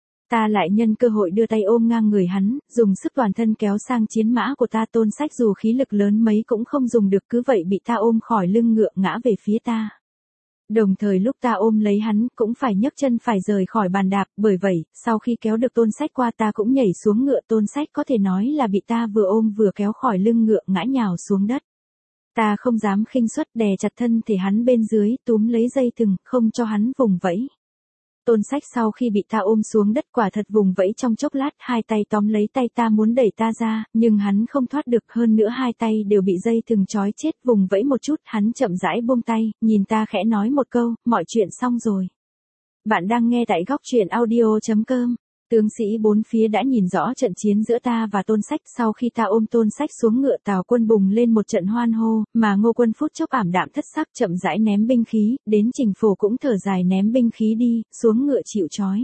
Ta lại nhân cơ hội đưa tay ôm ngang người hắn, dùng sức toàn thân kéo sang chiến mã của ta. Tôn Sách dù khí lực lớn mấy cũng không dùng được, cứ vậy bị ta ôm khỏi lưng ngựa ngã về phía ta. Đồng thời lúc ta ôm lấy hắn cũng phải nhấc chân phải rời khỏi bàn đạp, bởi vậy, sau khi kéo được Tôn Sách qua ta cũng nhảy xuống ngựa. Tôn Sách có thể nói là bị ta vừa ôm vừa kéo khỏi lưng ngựa ngã nhào xuống đất. Ta không dám khinh suất, đè chặt thân thể hắn bên dưới, túm lấy dây thừng, không cho hắn vùng vẫy. Tôn Sách sau khi bị ta ôm xuống đất quả thật vùng vẫy trong chốc lát, hai tay tóm lấy tay ta muốn đẩy ta ra, nhưng hắn không thoát được, hơn nữa hai tay đều bị dây thừng trói chết. Vùng vẫy một chút, hắn chậm rãi buông tay, nhìn ta khẽ nói một câu, mọi chuyện xong rồi. Bạn đang nghe tại góc truyện audio chấm com. Tướng sĩ bốn phía đã nhìn rõ trận chiến giữa ta và Tôn Sách. Sau khi ta ôm Tôn Sách xuống ngựa, Tào quân bùng lên một trận hoan hô, mà Ngô Quân phút chốc ảm đạm thất sắc, chậm rãi ném binh khí, đến Trình Phổ cũng thở dài ném binh khí đi, xuống ngựa chịu trói.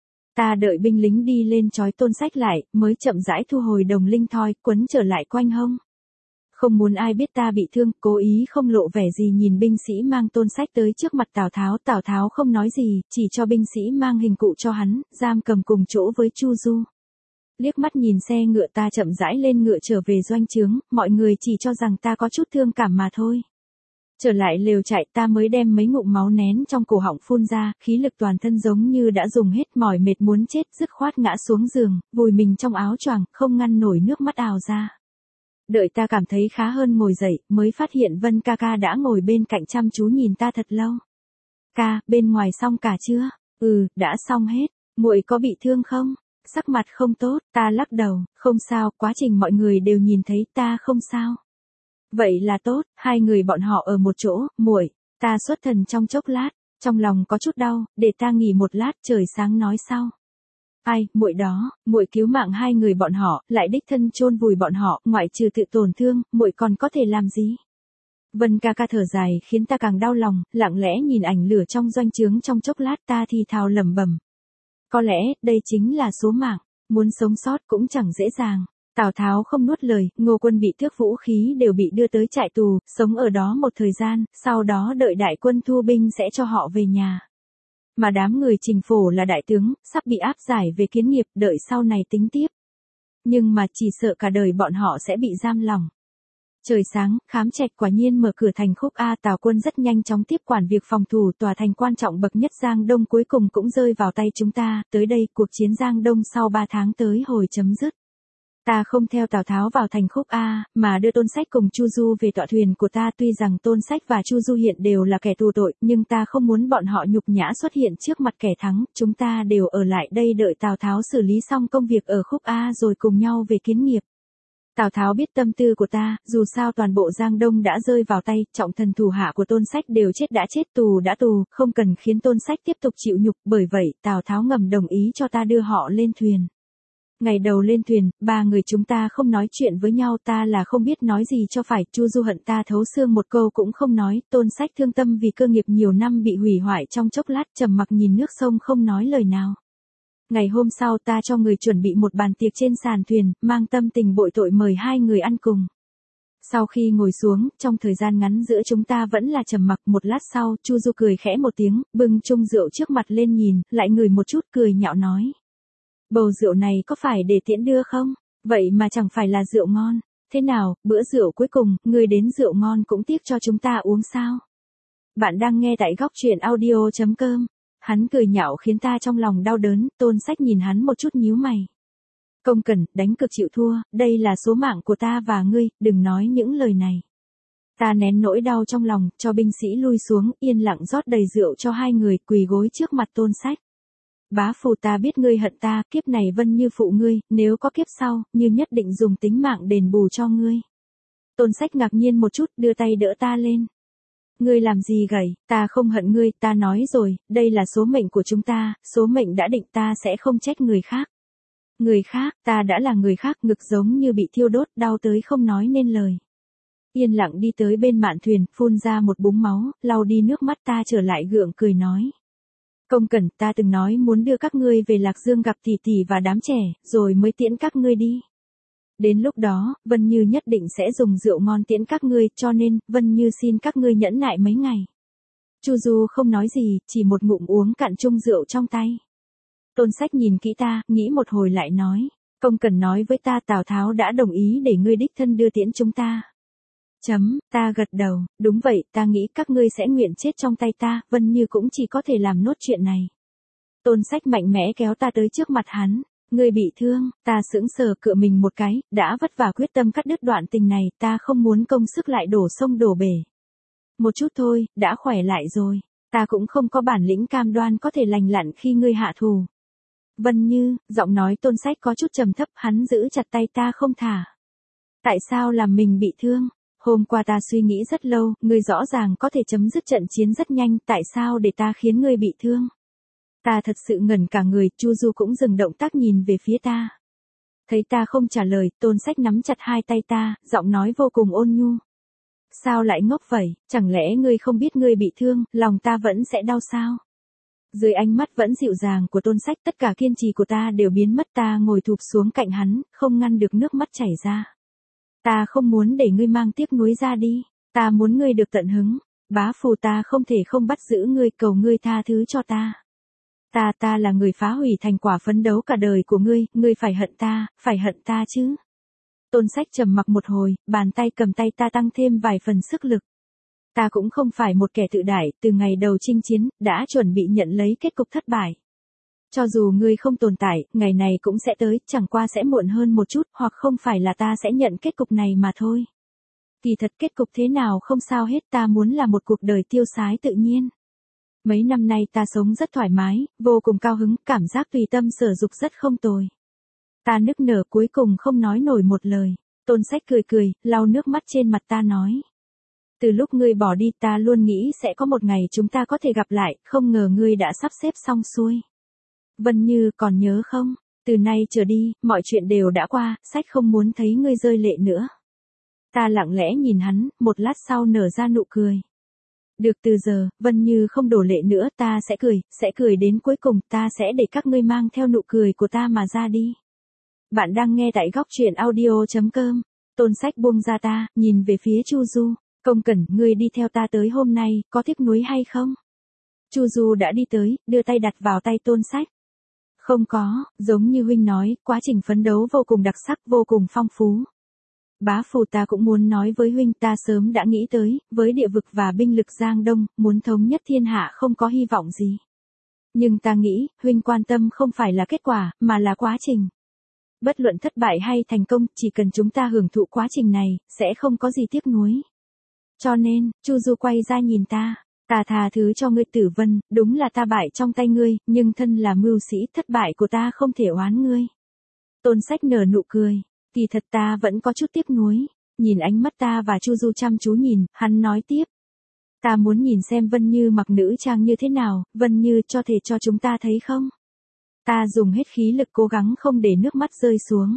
Ta đợi binh lính đi lên trói Tôn Sách lại, mới chậm rãi thu hồi đồng linh thoi, quấn trở lại quanh hông. Không muốn ai biết ta bị thương, cố ý không lộ vẻ gì nhìn binh sĩ mang Tôn Sách tới trước mặt Tào Tháo. Tào Tháo không nói gì, chỉ cho binh sĩ mang hình cụ cho hắn, giam cầm cùng chỗ với Chu Du. Liếc mắt nhìn xe ngựa ta chậm rãi lên ngựa trở về doanh trướng, mọi người chỉ cho rằng ta có chút thương cảm mà thôi. Trở lại lều trại ta mới đem mấy ngụm máu nén trong cổ họng phun ra, khí lực toàn thân giống như đã dùng hết, mỏi mệt muốn chết, dứt khoát ngã xuống giường, vùi mình trong áo choàng, không ngăn nổi nước mắt ào ra. Đợi ta cảm thấy khá hơn ngồi dậy, mới phát hiện Vân ca ca đã ngồi bên cạnh chăm chú nhìn ta thật lâu. Ca, bên ngoài xong cả chưa? Ừ, đã xong hết. Muội có bị thương không? Sắc mặt không tốt, ta lắc đầu, không sao, quá trình mọi người đều nhìn thấy ta không sao. Vậy là tốt, hai người bọn họ ở một chỗ, muội, ta xuất thần trong chốc lát, trong lòng có chút đau, để ta nghỉ một lát, trời sáng nói sau. Ai, muội đó, muội cứu mạng hai người bọn họ, lại đích thân chôn vùi bọn họ, ngoại trừ tự tổn thương, muội còn có thể làm gì? Vân ca ca thở dài khiến ta càng đau lòng, lặng lẽ nhìn ảnh lửa trong doanh trướng trong chốc lát, ta thì thào lẩm bẩm. Có lẽ, đây chính là số mạng, muốn sống sót cũng chẳng dễ dàng. Tào Tháo không nuốt lời, Ngô Quân bị tước vũ khí đều bị đưa tới trại tù, sống ở đó một thời gian, sau đó đợi đại quân thu binh sẽ cho họ về nhà. Mà đám người Trình Phổ là đại tướng, sắp bị áp giải về kiến nghiệp, đợi sau này tính tiếp. Nhưng mà chỉ sợ cả đời bọn họ sẽ bị giam lỏng. Trời sáng, Khám Trạch quả nhiên mở cửa thành Khúc A. Tào quân rất nhanh chóng tiếp quản việc phòng thủ, tòa thành quan trọng bậc nhất Giang Đông cuối cùng cũng rơi vào tay chúng ta. Tới đây, cuộc chiến Giang Đông sau ba tháng tới hồi chấm dứt. Ta không theo Tào Tháo vào thành Khúc A, mà đưa Tôn Sách cùng Chu Du về tọa thuyền của ta. Tuy rằng Tôn Sách và Chu Du hiện đều là kẻ tù tội, nhưng ta không muốn bọn họ nhục nhã xuất hiện trước mặt kẻ thắng. Chúng ta đều ở lại đây đợi Tào Tháo xử lý xong công việc ở Khúc A rồi cùng nhau về kiến nghiệp. Tào Tháo biết tâm tư của ta, dù sao toàn bộ Giang Đông đã rơi vào tay, trọng thần thủ hạ của Tôn Sách đều chết đã chết, tù đã tù, không cần khiến Tôn Sách tiếp tục chịu nhục, bởi vậy, Tào Tháo ngầm đồng ý cho ta đưa họ lên thuyền. Ngày đầu lên thuyền, ba người chúng ta không nói chuyện với nhau, ta là không biết nói gì cho phải, Chu Du hận ta thấu xương một câu cũng không nói, Tôn Sách thương tâm vì cơ nghiệp nhiều năm bị hủy hoại trong chốc lát, trầm mặc nhìn nước sông không nói lời nào. Ngày hôm sau ta cho người chuẩn bị một bàn tiệc trên sàn thuyền, mang tâm tình bội tội mời hai người ăn cùng. Sau khi ngồi xuống, trong thời gian ngắn giữa chúng ta vẫn là trầm mặc, một lát sau, Chu Du cười khẽ một tiếng, bưng chung rượu trước mặt lên nhìn, lại ngửi một chút cười nhạo nói. Bầu rượu này có phải để tiễn đưa không? Vậy mà chẳng phải là rượu ngon. Thế nào, bữa rượu cuối cùng, người đến rượu ngon cũng tiếc cho chúng ta uống sao? Bạn đang nghe tại góc truyện audio chấm com. Hắn cười nhạo khiến ta trong lòng đau đớn, Tôn Sách nhìn hắn một chút nhíu mày. Công Cẩn, đánh cược chịu thua, đây là số mạng của ta và ngươi, đừng nói những lời này. Ta nén nỗi đau trong lòng, cho binh sĩ lui xuống, yên lặng rót đầy rượu cho hai người, quỳ gối trước mặt Tôn Sách. Bá phụ, ta biết ngươi hận ta, kiếp này Vân Như phụ ngươi, nếu có kiếp sau, Như nhất định dùng tính mạng đền bù cho ngươi. Tôn Sách ngạc nhiên một chút, đưa tay đỡ ta lên. Ngươi làm gì gầy, ta không hận ngươi, ta nói rồi, đây là số mệnh của chúng ta, số mệnh đã định, ta sẽ không trách người khác. Người khác, ta đã là người khác, ngực giống như bị thiêu đốt, đau tới không nói nên lời. Yên lặng đi tới bên mạn thuyền, phun ra một búng máu, lau đi nước mắt, ta trở lại gượng cười nói. Công Cẩn, ta từng nói muốn đưa các ngươi về Lạc Dương gặp tỷ tỷ và đám trẻ, rồi mới tiễn các ngươi đi. Đến lúc đó, Vân Như nhất định sẽ dùng rượu ngon tiễn các ngươi, cho nên, Vân Như xin các ngươi nhẫn nại mấy ngày. Chu Du không nói gì, chỉ một ngụm uống cạn chung rượu trong tay. Tôn Sách nhìn kỹ ta, nghĩ một hồi lại nói, Công Cẩn nói với ta Tào Tháo đã đồng ý để ngươi đích thân đưa tiễn chúng ta. Chấm, ta gật đầu, đúng vậy, ta nghĩ các ngươi sẽ nguyện chết trong tay ta, Vân Như cũng chỉ có thể làm nốt chuyện này. Tôn Sách mạnh mẽ kéo ta tới trước mặt hắn, ngươi bị thương, ta sững sờ cựa mình một cái, đã vất vả quyết tâm cắt đứt đoạn tình này, ta không muốn công sức lại đổ sông đổ bể. Một chút thôi, đã khỏe lại rồi, ta cũng không có bản lĩnh cam đoan có thể lành lặn khi ngươi hạ thù. Vân Như, giọng nói Tôn Sách có chút trầm thấp, hắn giữ chặt tay ta không thả. Tại sao làm mình bị thương? Hôm qua ta suy nghĩ rất lâu, ngươi rõ ràng có thể chấm dứt trận chiến rất nhanh, tại sao để ta khiến ngươi bị thương? Ta thật sự ngẩn cả người, Chu Du cũng dừng động tác nhìn về phía ta. Thấy ta không trả lời, Tôn Sách nắm chặt hai tay ta, giọng nói vô cùng ôn nhu. Sao lại ngốc vậy, chẳng lẽ ngươi không biết ngươi bị thương, lòng ta vẫn sẽ đau sao? Dưới ánh mắt vẫn dịu dàng của Tôn Sách, tất cả kiên trì của ta đều biến mất, ta ngồi thụp xuống cạnh hắn, không ngăn được nước mắt chảy ra. Ta không muốn để ngươi mang tiếc nuối ra đi, ta muốn ngươi được tận hứng, bá phụ, ta không thể không bắt giữ ngươi, cầu ngươi tha thứ cho ta. Ta ta là người phá hủy thành quả phấn đấu cả đời của ngươi, ngươi phải hận ta, phải hận ta chứ. Tôn Sách trầm mặc một hồi, bàn tay cầm tay ta tăng thêm vài phần sức lực. Ta cũng không phải một kẻ tự đại, từ ngày đầu chinh chiến, đã chuẩn bị nhận lấy kết cục thất bại. Cho dù ngươi không tồn tại, ngày này cũng sẽ tới, chẳng qua sẽ muộn hơn một chút, hoặc không phải là ta sẽ nhận kết cục này mà thôi. Kỳ thật kết cục thế nào không sao hết, ta muốn là một cuộc đời tiêu sái tự nhiên. Mấy năm nay ta sống rất thoải mái, vô cùng cao hứng, cảm giác tùy tâm sở dục rất không tồi. Ta nức nở cuối cùng không nói nổi một lời. Tôn Sách cười cười, lau nước mắt trên mặt ta nói. Từ lúc ngươi bỏ đi ta luôn nghĩ sẽ có một ngày chúng ta có thể gặp lại, không ngờ ngươi đã sắp xếp xong xuôi. Vân Như còn nhớ không? Từ nay trở đi, mọi chuyện đều đã qua, Sách không muốn thấy ngươi rơi lệ nữa. Ta lặng lẽ nhìn hắn, một lát sau nở ra nụ cười. Được, từ giờ, Vân Như không đổ lệ nữa, ta sẽ cười, sẽ cười đến cuối cùng, ta sẽ để các ngươi mang theo nụ cười của ta mà ra đi. Bạn đang nghe tại góc truyện audio chấm com. Tôn Sách buông ra ta, nhìn về phía Chu Du. Công Cẩn, ngươi đi theo ta tới hôm nay, có tiếc nuối hay không? Chu Du đã đi tới, đưa tay đặt vào tay Tôn Sách. Không có, giống như huynh nói, quá trình phấn đấu vô cùng đặc sắc, vô cùng phong phú. Bá phụ, ta cũng muốn nói với huynh, ta sớm đã nghĩ tới, với địa vực và binh lực Giang Đông, muốn thống nhất thiên hạ không có hy vọng gì. Nhưng ta nghĩ, huynh quan tâm không phải là kết quả, mà là quá trình. Bất luận thất bại hay thành công, chỉ cần chúng ta hưởng thụ quá trình này, sẽ không có gì tiếc nuối. Cho nên, Chu Du quay ra nhìn ta, ta tha thứ cho ngươi Tử Vân, đúng là ta bại trong tay ngươi, nhưng thân là mưu sĩ, thất bại của ta không thể oán ngươi. Tôn Sách nở nụ cười. Kỳ thật ta vẫn có chút tiếc nuối. Nhìn ánh mắt ta và Chu Du chăm chú nhìn, hắn nói tiếp. Ta muốn nhìn xem Vân Như mặc nữ trang như thế nào, Vân Như cho thể cho chúng ta thấy không? Ta dùng hết khí lực cố gắng không để nước mắt rơi xuống.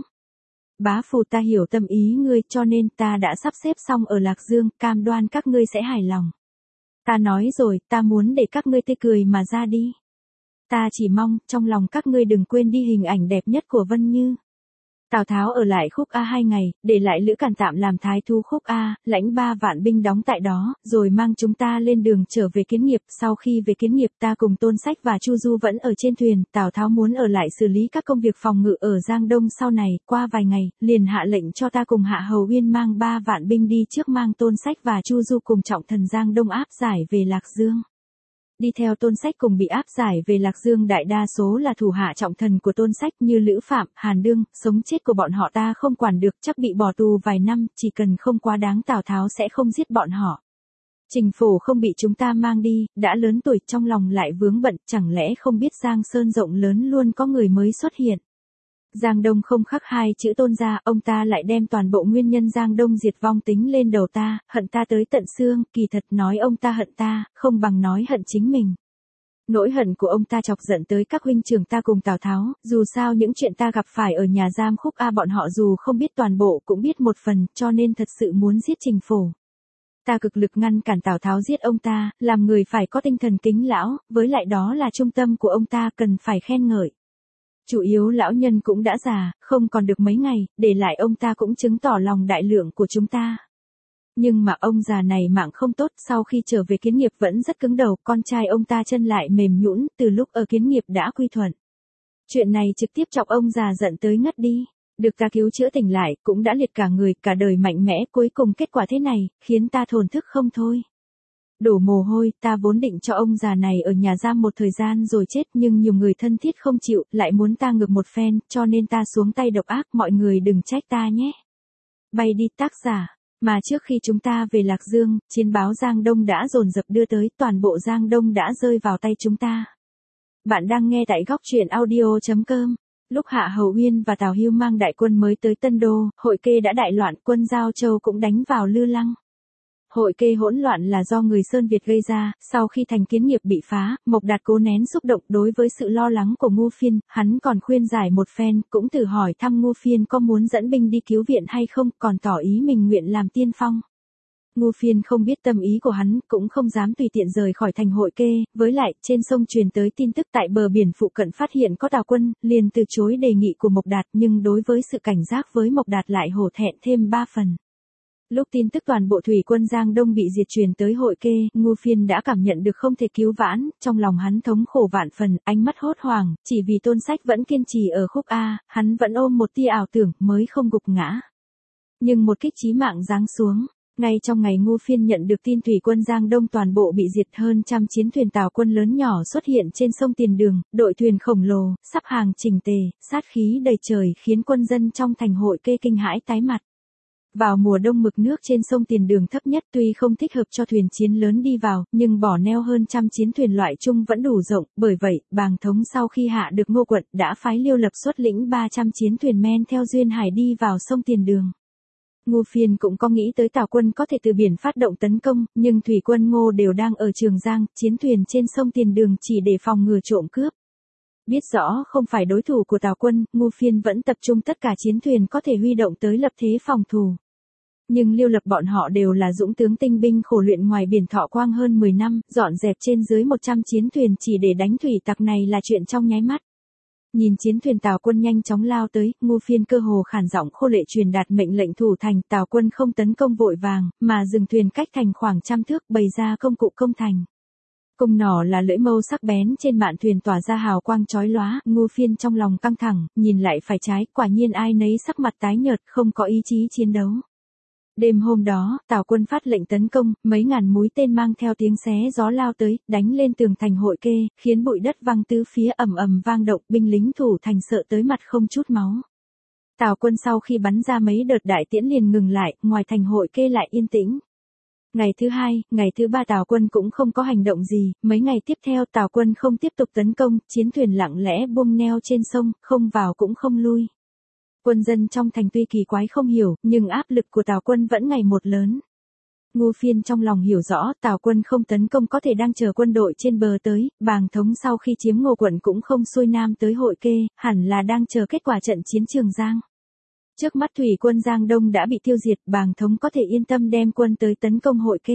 Bá Phù, ta hiểu tâm ý ngươi, cho nên ta đã sắp xếp xong ở Lạc Dương, cam đoan các ngươi sẽ hài lòng. Ta nói rồi, ta muốn để các ngươi tươi cười mà ra đi. Ta chỉ mong, trong lòng các ngươi đừng quên đi hình ảnh đẹp nhất của Vân Như. Tào Tháo ở lại Khúc A hai ngày, để lại Lữ Càn tạm làm thái thú Khúc A, lãnh ba vạn binh đóng tại đó, rồi mang chúng ta lên đường trở về Kiến Nghiệp. Sau khi về Kiến Nghiệp, ta cùng Tôn Sách và Chu Du vẫn ở trên thuyền. Tào Tháo muốn ở lại xử lý các công việc phòng ngự ở Giang Đông sau này. Qua vài ngày, liền hạ lệnh cho ta cùng Hạ Hầu Uyên mang ba vạn binh đi trước, mang Tôn Sách và Chu Du cùng trọng thần Giang Đông áp giải về Lạc Dương. Đi theo Tôn Sách cùng bị áp giải về Lạc Dương đại đa số là thủ hạ trọng thần của Tôn Sách như Lữ Phạm, Hàn Đương, sống chết của bọn họ ta không quản được, chắc bị bỏ tù vài năm, chỉ cần không quá đáng Tào Tháo sẽ không giết bọn họ. Trình Phổ không bị chúng ta mang đi, đã lớn tuổi trong lòng lại vướng bận, chẳng lẽ không biết Giang Sơn rộng lớn luôn có người mới xuất hiện. Giang Đông không khắc hai chữ Tôn gia, ông ta lại đem toàn bộ nguyên nhân Giang Đông diệt vong tính lên đầu ta, hận ta tới tận xương, kỳ thật nói ông ta hận ta, không bằng nói hận chính mình. Nỗi hận của ông ta chọc giận tới các huynh trưởng ta cùng Tào Tháo, dù sao những chuyện ta gặp phải ở nhà giam Khúc A bọn họ dù không biết toàn bộ cũng biết một phần, cho nên thật sự muốn giết Trình Phổ. Ta cực lực ngăn cản Tào Tháo giết ông ta, làm người phải có tinh thần kính lão, với lại đó là trung tâm của ông ta cần phải khen ngợi. Chủ yếu lão nhân cũng đã già, không còn được mấy ngày, để lại ông ta cũng chứng tỏ lòng đại lượng của chúng ta. Nhưng mà ông già này mạng không tốt, sau khi trở về Kiến Nghiệp vẫn rất cứng đầu, con trai ông ta chân lại mềm nhũn, từ lúc ở Kiến Nghiệp đã quy thuận. Chuyện này trực tiếp chọc ông già giận tới ngất đi. Được ta cứu chữa tỉnh lại, cũng đã liệt cả người, cả đời mạnh mẽ, cuối cùng kết quả thế này, khiến ta thổn thức không thôi. Đổ mồ hôi, ta vốn định cho ông già này ở nhà giam một thời gian rồi chết, nhưng nhiều người thân thiết không chịu, lại muốn ta ngược một phen, cho nên ta xuống tay độc ác, mọi người đừng trách ta nhé. Bay đi tác giả. Mà trước khi chúng ta về Lạc Dương, chiến báo Giang Đông đã dồn dập đưa tới, toàn bộ Giang Đông đã rơi vào tay chúng ta. Bạn đang nghe tại góc truyện audio chấm com. Lúc Hạ Hầu Uyên và Tào Hưu mang đại quân mới tới Tân Đô, Hội Kê đã đại loạn, quân Giao Châu cũng đánh vào Lư Lăng. Hội Kê hỗn loạn là do người Sơn Việt gây ra, sau khi thành Kiến Nghiệp bị phá, Mộc Đạt cố nén xúc động đối với sự lo lắng của Ngô Phiên, hắn còn khuyên giải một phen, cũng thử hỏi thăm Ngô Phiên có muốn dẫn binh đi cứu viện hay không, còn tỏ ý mình nguyện làm tiên phong. Ngô Phiên không biết tâm ý của hắn, cũng không dám tùy tiện rời khỏi thành Hội Kê, với lại, trên sông truyền tới tin tức tại bờ biển phụ cận phát hiện có Tào quân, liền từ chối đề nghị của Mộc Đạt, nhưng đối với sự cảnh giác với Mộc Đạt lại hổ thẹn thêm ba phần. Lúc tin tức toàn bộ thủy quân Giang Đông bị diệt truyền tới Hội Kê, Ngô Phiên đã cảm nhận được không thể cứu vãn, trong lòng hắn thống khổ vạn phần, ánh mắt hốt hoảng, chỉ vì Tôn Sách vẫn kiên trì ở Khúc A, hắn vẫn ôm một tia ảo tưởng mới không gục ngã. Nhưng một kích chí mạng giáng xuống. Ngay trong ngày Ngô Phiên nhận được tin thủy quân Giang Đông toàn bộ bị diệt, hơn trăm chiến thuyền Tào quân lớn nhỏ xuất hiện trên sông Tiền Đường, đội thuyền khổng lồ, sắp hàng chỉnh tề, sát khí đầy trời khiến quân dân trong thành Hội Kê kinh hãi tái mặt. Vào mùa đông mực nước trên sông Tiền Đường thấp nhất, tuy không thích hợp cho thuyền chiến lớn đi vào, nhưng bỏ neo hơn trăm chiến thuyền loại chung vẫn đủ rộng, bởi vậy, Bàng Thống sau khi hạ được Ngô Quận đã phái Liêu Lập xuất lĩnh ba trăm chiến thuyền men theo duyên hải đi vào sông Tiền Đường. Ngô Phiên cũng có nghĩ tới Tào quân có thể từ biển phát động tấn công, nhưng thủy quân Ngô đều đang ở Trường Giang, chiến thuyền trên sông Tiền Đường chỉ để phòng ngừa trộm cướp. Biết rõ không phải đối thủ của Tào quân, Ngô Phiên vẫn tập trung tất cả chiến thuyền có thể huy động tới lập thế phòng thủ. Nhưng Liêu Lập bọn họ đều là dũng tướng tinh binh khổ luyện ngoài biển Thọ Quang hơn mười năm, dọn dẹp trên dưới một trăm chiến thuyền chỉ để đánh thủy tặc này là chuyện trong nháy mắt. Nhìn chiến thuyền Tào quân nhanh chóng lao tới, Ngô Phiên cơ hồ khản giọng khô lệ truyền đạt mệnh lệnh thủ thành, Tào quân không tấn công vội vàng, mà dừng thuyền cách thành khoảng trăm thước, bày ra công cụ công thành. Cung nỏ là lưỡi mâu sắc bén trên mạn thuyền tỏa ra hào quang chói lóa, Ngô Phiên trong lòng căng thẳng, nhìn lại phải trái, quả nhiên ai nấy sắc mặt tái nhợt, không có ý chí chiến đấu. Đêm hôm đó, Tào quân phát lệnh tấn công, mấy ngàn mũi tên mang theo tiếng xé gió lao tới, đánh lên tường thành Hội Kê, khiến bụi đất văng tứ phía ầm ầm vang động, binh lính thủ thành sợ tới mặt không chút máu. Tào quân sau khi bắn ra mấy đợt đại tiễn liền ngừng lại, ngoài thành Hội Kê lại yên tĩnh. Ngày thứ hai, ngày thứ ba Tào quân cũng không có hành động gì, mấy ngày tiếp theo Tào quân không tiếp tục tấn công, chiến thuyền lặng lẽ buông neo trên sông, không vào cũng không lui. Quân dân trong thành tuy kỳ quái không hiểu, nhưng áp lực của Tào quân vẫn ngày một lớn. Ngô Phiên trong lòng hiểu rõ, Tào quân không tấn công có thể đang chờ quân đội trên bờ tới, Bàng Thống sau khi chiếm Ngô quận cũng không xuôi nam tới Hội Kê, hẳn là đang chờ kết quả trận chiến Trường Giang. Trước mắt thủy quân Giang Đông đã bị tiêu diệt, Bàng Thống có thể yên tâm đem quân tới tấn công Hội Kê.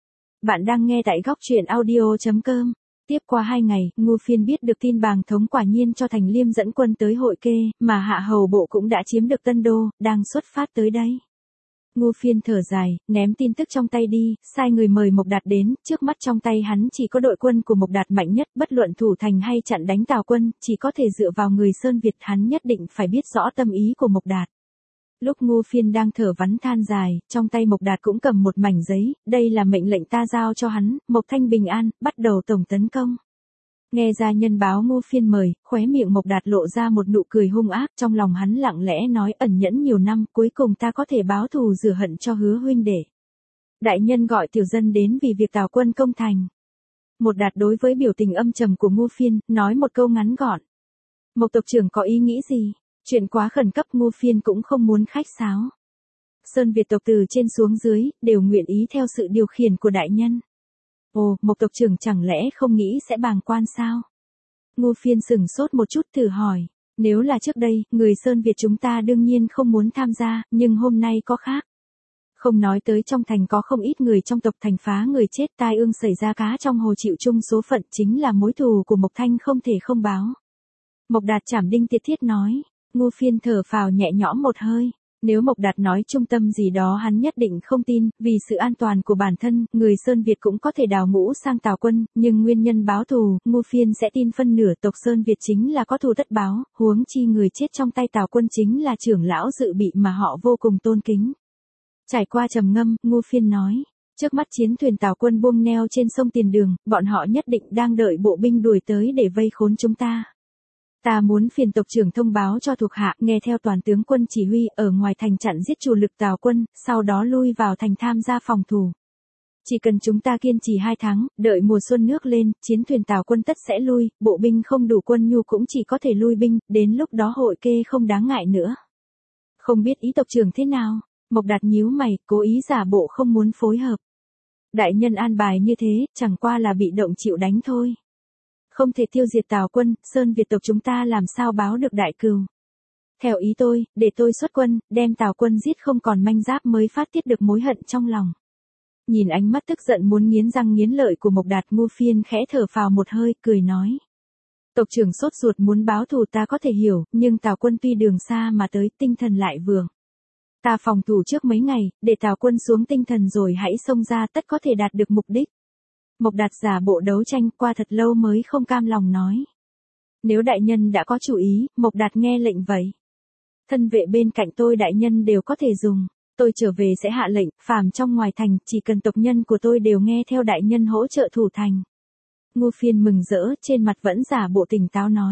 Bạn đang nghe tại góc truyện audio chấm com. Tiếp qua hai ngày, Ngô Phiên biết được tin Bàng Thống quả nhiên cho Thành Liêm dẫn quân tới Hội Kê, mà Hạ Hầu Bộ cũng đã chiếm được Tân Đô, đang xuất phát tới đây. Ngô Phiên thở dài, ném tin tức trong tay đi, sai người mời Mộc Đạt đến, trước mắt trong tay hắn chỉ có đội quân của Mộc Đạt mạnh nhất, bất luận thủ thành hay chặn đánh Tào quân, chỉ có thể dựa vào người Sơn Việt, hắn nhất định phải biết rõ tâm ý của Mộc Đạt. Lúc Ngô Phiên đang thở vắn than dài, trong tay Mộc Đạt cũng cầm một mảnh giấy, đây là mệnh lệnh ta giao cho hắn, Mộc Thanh bình an, bắt đầu tổng tấn công. Nghe ra nhân báo Ngô Phiên mời, khóe miệng Mộc Đạt lộ ra một nụ cười hung ác, trong lòng hắn lặng lẽ nói ẩn nhẫn nhiều năm, cuối cùng ta có thể báo thù rửa hận cho Hứa huynh đệ. Đại nhân gọi tiểu dân đến vì việc Tào quân công thành. Mộc Đạt đối với biểu tình âm trầm của Ngô Phiên, nói một câu ngắn gọn. Mộc tộc trưởng có ý nghĩ gì? Chuyện quá khẩn cấp, Ngô Phiên cũng không muốn khách sáo. Sơn Việt tộc từ trên xuống dưới, đều nguyện ý theo sự điều khiển của đại nhân. Ồ, Mộc tộc trưởng chẳng lẽ không nghĩ sẽ bàng quan sao? Ngô Phiên sừng sốt một chút thử hỏi. Nếu là trước đây, người Sơn Việt chúng ta đương nhiên không muốn tham gia, nhưng hôm nay có khác. Không nói tới trong thành có không ít người trong tộc thành phá người chết, tai ương xảy ra cá trong hồ chịu chung số phận, chính là mối thù của Mộc Thanh không thể không báo. Mộc Đạt trảm đinh tiệt thiết nói. Ngô Phiên thở phào nhẹ nhõm một hơi. Nếu Mộc Đạt nói trung tâm gì đó hắn nhất định không tin, vì sự an toàn của bản thân, người Sơn Việt cũng có thể đào ngũ sang Tào quân, nhưng nguyên nhân báo thù, Ngô Phiên sẽ tin phân nửa tộc Sơn Việt chính là có thù tất báo, huống chi người chết trong tay Tào quân chính là trưởng lão dự bị mà họ vô cùng tôn kính. Trải qua trầm ngâm, Ngô Phiên nói, trước mắt chiến thuyền Tào quân buông neo trên sông Tiền Đường, bọn họ nhất định đang đợi bộ binh đuổi tới để vây khốn chúng ta. Ta muốn phiền tộc trưởng thông báo cho thuộc hạ, nghe theo toàn tướng quân chỉ huy, ở ngoài thành chặn giết chủ lực Tào quân, sau đó lui vào thành tham gia phòng thủ. Chỉ cần chúng ta kiên trì hai tháng, đợi mùa xuân nước lên, chiến thuyền Tào quân tất sẽ lui, bộ binh không đủ quân nhu cũng chỉ có thể lui binh, đến lúc đó Hội Kê không đáng ngại nữa. Không biết ý tộc trưởng thế nào? Mộc Đạt nhíu mày, cố ý giả bộ không muốn phối hợp. Đại nhân an bài như thế, chẳng qua là bị động chịu đánh thôi. Không thể tiêu diệt Tào quân, Sơn Việt tộc chúng ta làm sao báo được đại cừu. Theo ý tôi, để tôi xuất quân, đem Tào quân giết không còn manh giáp mới phát tiết được mối hận trong lòng. Nhìn ánh mắt tức giận muốn nghiến răng nghiến lợi của Mộc Đạt, Ngô Phiên khẽ thở phào một hơi, cười nói. Tộc trưởng sốt ruột muốn báo thù ta có thể hiểu, nhưng Tào quân tuy đường xa mà tới, tinh thần lại vượng. Ta phòng thủ trước mấy ngày, để Tào quân xuống tinh thần rồi hãy xông ra, tất có thể đạt được mục đích. Mộc Đạt giả bộ đấu tranh, qua thật lâu mới không cam lòng nói. Nếu đại nhân đã có chủ ý, Mộc Đạt nghe lệnh vậy. Thân vệ bên cạnh tôi đại nhân đều có thể dùng, tôi trở về sẽ hạ lệnh, phàm trong ngoài thành, chỉ cần tộc nhân của tôi đều nghe theo đại nhân hỗ trợ thủ thành. Ngô Phiên mừng rỡ, trên mặt vẫn giả bộ tỉnh táo nói.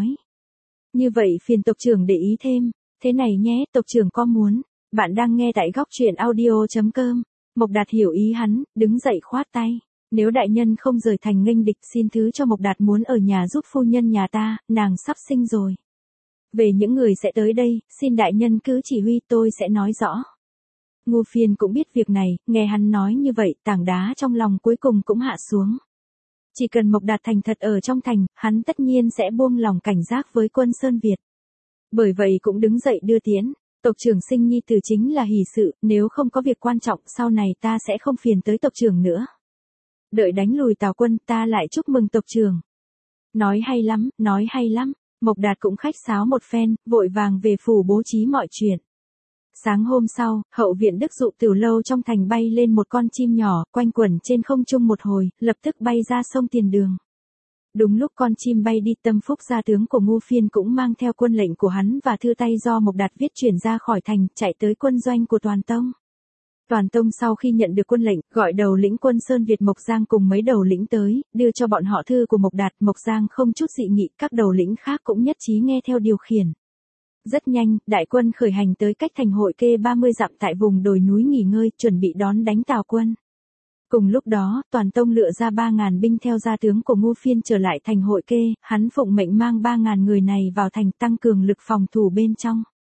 Như vậy phiền tộc trưởng để ý thêm, thế này nhé, tộc trưởng có muốn. Bạn đang nghe tại góc truyện audio chấm com. Mộc Đạt hiểu ý hắn, đứng dậy khoát tay. Nếu đại nhân không rời thành nghênh địch, xin thứ cho Mộc Đạt muốn ở nhà giúp phu nhân nhà ta, nàng sắp sinh rồi. Về những người sẽ tới đây, xin đại nhân cứ chỉ huy, tôi sẽ nói rõ. Ngô Phiên cũng biết việc này, nghe hắn nói như vậy, tảng đá trong lòng cuối cùng cũng hạ xuống. Chỉ cần Mộc Đạt thành thật ở trong thành, hắn tất nhiên sẽ buông lòng cảnh giác với quân Sơn Việt. Bởi vậy cũng đứng dậy đưa tiễn. Tộc trưởng sinh nhi tử chính là hỷ sự, nếu không có việc quan trọng sau này ta sẽ không phiền tới tộc trưởng nữa. Đợi đánh lùi Tào quân ta lại chúc mừng tộc trưởng. Nói hay lắm, nói hay lắm. Mộc Đạt cũng khách sáo một phen, vội vàng về phủ bố trí mọi chuyện. Sáng hôm sau, hậu viện Đức Dụ Tửu lâu trong thành bay lên một con chim nhỏ, quanh quẩn trên không trung một hồi, lập tức bay ra sông Tiền Đường. Đúng lúc con chim bay đi, Tâm Phúc gia tướng của Ngô Phiên cũng mang theo quân lệnh của hắn và thư tay do Mộc Đạt viết chuyển ra khỏi thành, chạy tới quân doanh của Toàn Tông. Toàn Tông sau khi nhận được quân lệnh, gọi đầu lĩnh quân Sơn Việt Mộc Giang cùng mấy đầu lĩnh tới, đưa cho bọn họ thư của Mộc Đạt. Mộc Giang không chút dị nghị, các đầu lĩnh khác cũng nhất trí nghe theo điều khiển. Rất nhanh, đại quân khởi hành tới cách thành Hội Kê ba mươi dặm tại vùng đồi núi nghỉ ngơi, chuẩn bị đón đánh Tào quân. Cùng lúc đó, Toàn Tông lựa ra ba ngàn binh theo gia tướng của Ngô Phiên trở lại thành Hội Kê, hắn phụng mệnh mang ba ngàn người này vào thành tăng cường lực phòng thủ bên trong.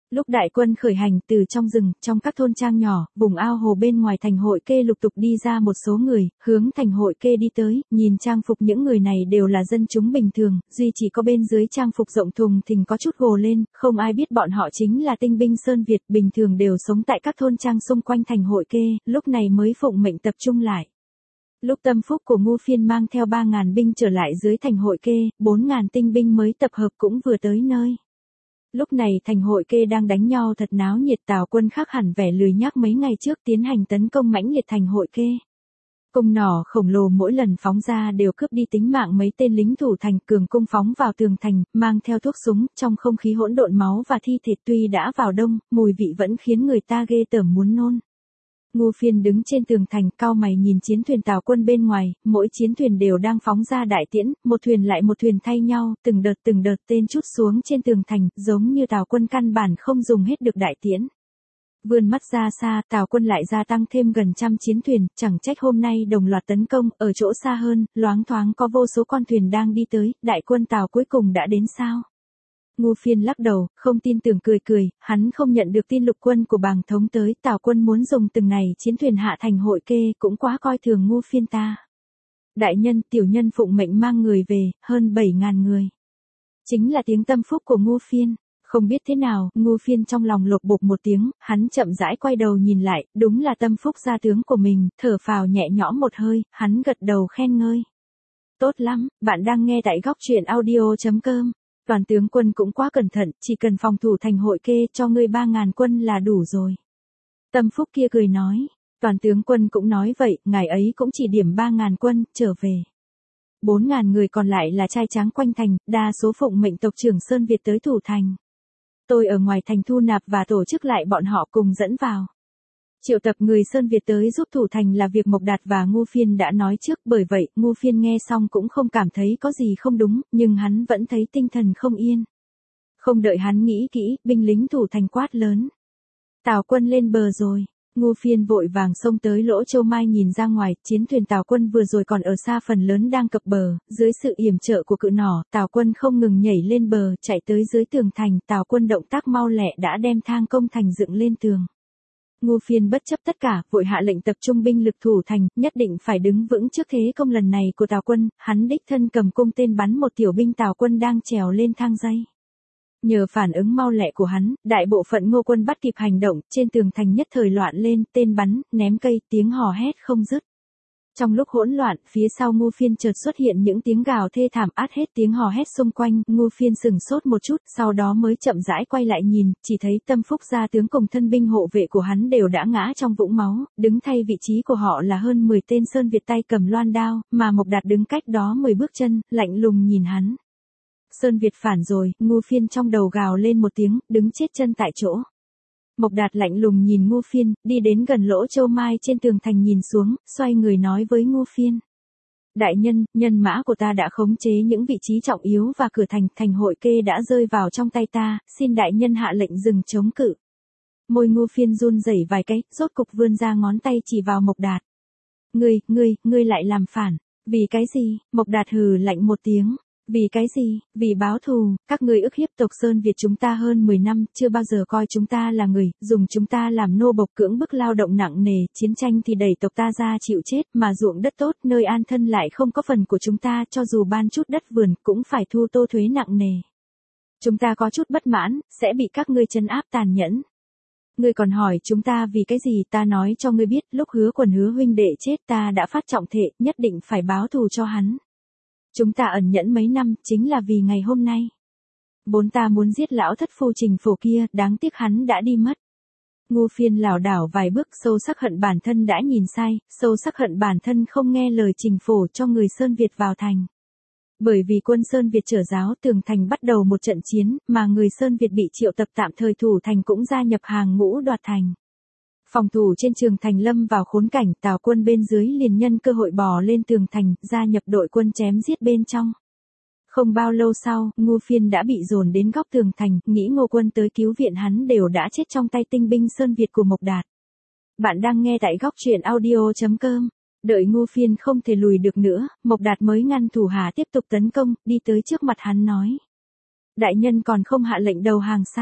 Lúc đại quân khởi hành từ trong rừng, trong các thôn trang nhỏ, vùng ao hồ bên ngoài thành Hội Kê lục tục đi ra một số người, hướng thành Hội Kê đi tới, nhìn trang phục những người này đều là dân chúng bình thường, duy chỉ có bên dưới trang phục rộng thùng thình có chút gồ lên, không ai biết bọn họ chính là tinh binh Sơn Việt, bình thường đều sống tại các thôn trang xung quanh thành Hội Kê, lúc này mới phụng mệnh tập trung lại. Lúc tâm phúc của Ngô Phiên mang theo ba ngàn binh trở lại dưới thành Hội Kê, bốn ngàn tinh binh mới tập hợp cũng vừa tới nơi. Lúc này thành Hội Kê đang đánh nhau thật náo nhiệt, Tào quân khác hẳn vẻ lười nhác mấy ngày trước tiến hành tấn công mãnh liệt thành Hội Kê. Cung nỏ khổng lồ mỗi lần phóng ra đều cướp đi tính mạng mấy tên lính thủ thành, cường cung phóng vào tường thành, mang theo thuốc súng, trong không khí hỗn độn máu và thi thể, tuy đã vào đông, mùi vị vẫn khiến người ta ghê tởm muốn nôn. Ngô Phiên đứng trên tường thành cau mày nhìn chiến thuyền Tào quân bên ngoài, mỗi chiến thuyền đều đang phóng ra đại tiễn, một thuyền lại một thuyền thay nhau, từng đợt từng đợt tên trút xuống trên tường thành, giống như Tào quân căn bản không dùng hết được đại tiễn. Vươn mắt ra xa, Tào quân lại gia tăng thêm gần trăm chiến thuyền, chẳng trách hôm nay đồng loạt tấn công, ở chỗ xa hơn, loáng thoáng có vô số con thuyền đang đi tới, đại quân Tào cuối cùng đã đến sao? Ngô Phiên lắc đầu, không tin tưởng cười cười, hắn không nhận được tin lục quân của Bàng Thống tới, Tào quân muốn dùng từng này chiến thuyền hạ thành Hội Kê, cũng quá coi thường Ngô Phiên ta. Đại nhân, tiểu nhân phụng mệnh mang người về, hơn bảy ngàn người. Chính là tiếng tâm phúc của Ngô Phiên. Không biết thế nào, Ngô Phiên trong lòng lột bột một tiếng, hắn chậm rãi quay đầu nhìn lại, đúng là tâm phúc gia tướng của mình, thở phào nhẹ nhõm một hơi, hắn gật đầu khen ngơi. Tốt lắm, bạn đang nghe tại góc truyện audio chấm com. Toàn tướng quân cũng quá cẩn thận, chỉ cần phòng thủ thành Hội Kê cho ngươi ba ngàn quân là đủ rồi. Tâm phúc kia cười nói, toàn tướng quân cũng nói vậy, ngài ấy cũng chỉ điểm ba ngàn quân, trở về. Bốn ngàn người còn lại là trai tráng quanh thành, đa số phụng mệnh tộc trưởng Sơn Việt tới thủ thành. Tôi ở ngoài thành thu nạp và tổ chức lại bọn họ cùng dẫn vào. Triệu tập người Sơn Việt tới giúp thủ thành là việc Mộc Đạt và Ngô Phiên đã nói trước, bởi vậy, Ngô Phiên nghe xong cũng không cảm thấy có gì không đúng, nhưng hắn vẫn thấy tinh thần không yên. Không đợi hắn nghĩ kỹ, binh lính thủ thành quát lớn. Tào quân lên bờ rồi. Ngô Phiên vội vàng xông tới Lỗ Châu Mai nhìn ra ngoài, chiến thuyền Tào quân vừa rồi còn ở xa phần lớn đang cập bờ, dưới sự yểm trợ của cự nỏ, Tào quân không ngừng nhảy lên bờ, chạy tới dưới tường thành, Tào quân động tác mau lẹ đã đem thang công thành dựng lên tường. Ngô Phiên bất chấp tất cả, vội hạ lệnh tập trung binh lực thủ thành, nhất định phải đứng vững trước thế công lần này của Tào quân, hắn đích thân cầm cung tên bắn một tiểu binh Tào quân đang trèo lên thang dây. Nhờ phản ứng mau lẹ của hắn, đại bộ phận Ngô quân bắt kịp hành động, trên tường thành nhất thời loạn lên, tên bắn, ném cây, tiếng hò hét không dứt. Trong lúc hỗn loạn, phía sau Ngô Phiên chợt xuất hiện những tiếng gào thê thảm át hết tiếng hò hét xung quanh, Ngô Phiên sừng sốt một chút, sau đó mới chậm rãi quay lại nhìn, chỉ thấy tâm phúc gia tướng cùng thân binh hộ vệ của hắn đều đã ngã trong vũng máu, đứng thay vị trí của họ là hơn mười tên Sơn Việt tay cầm loan đao, mà Mộc Đạt đứng cách đó mười bước chân, lạnh lùng nhìn hắn. Sơn Việt phản rồi, Ngô Phiên trong đầu gào lên một tiếng, đứng chết chân tại chỗ. Mộc Đạt lạnh lùng nhìn Ngô Phiên, đi đến gần Lỗ Châu Mai trên tường thành nhìn xuống, xoay người nói với Ngô Phiên. Đại nhân, nhân mã của ta đã khống chế những vị trí trọng yếu và cửa thành, thành Hội Kê đã rơi vào trong tay ta, xin đại nhân hạ lệnh dừng chống cự. Môi Ngô Phiên run rẩy vài cái, rốt cục vươn ra ngón tay chỉ vào Mộc Đạt. Ngươi, ngươi, ngươi lại làm phản, vì cái gì? Mộc Đạt hừ lạnh một tiếng. Vì cái gì? Vì báo thù, các ngươi ức hiếp tộc Sơn Việt chúng ta hơn mười năm, chưa bao giờ coi chúng ta là người, dùng chúng ta làm nô bộc cưỡng bức lao động nặng nề, chiến tranh thì đẩy tộc ta ra chịu chết, mà ruộng đất tốt, nơi an thân lại không có phần của chúng ta, cho dù ban chút đất vườn, cũng phải thu tô thuế nặng nề. Chúng ta có chút bất mãn, sẽ bị các ngươi trấn áp tàn nhẫn. Ngươi còn hỏi chúng ta vì cái gì, ta nói cho ngươi biết, lúc Hứa Quần Hứa huynh đệ chết ta đã phát trọng thệ, nhất định phải báo thù cho hắn. Chúng ta ẩn nhẫn mấy năm, chính là vì ngày hôm nay. Bốn ta muốn giết lão thất phu Trình Phổ kia, đáng tiếc hắn đã đi mất. Ngô Phiên lảo đảo vài bước, sâu sắc hận bản thân đã nhìn sai, sâu sắc hận bản thân không nghe lời Trình Phổ cho người Sơn Việt vào thành. Bởi vì quân Sơn Việt trở giáo, tường thành bắt đầu một trận chiến, mà người Sơn Việt bị triệu tập tạm thời thủ thành cũng gia nhập hàng ngũ đoạt thành. Phòng thủ trên trường thành lâm vào khốn cảnh, Tào quân bên dưới liền nhân cơ hội bò lên tường thành, gia nhập đội quân chém giết bên trong. Không bao lâu sau, Ngô Phiên đã bị dồn đến góc tường thành, nghĩ Ngô quân tới cứu viện hắn đều đã chết trong tay tinh binh Sơn Việt của Mộc Đạt. Bạn đang nghe tại góc truyện audio chấm com. Đợi Ngô Phiên không thể lùi được nữa, Mộc Đạt mới ngăn thủ hạ tiếp tục tấn công, đi tới trước mặt hắn nói. Đại nhân còn không hạ lệnh đầu hàng sao?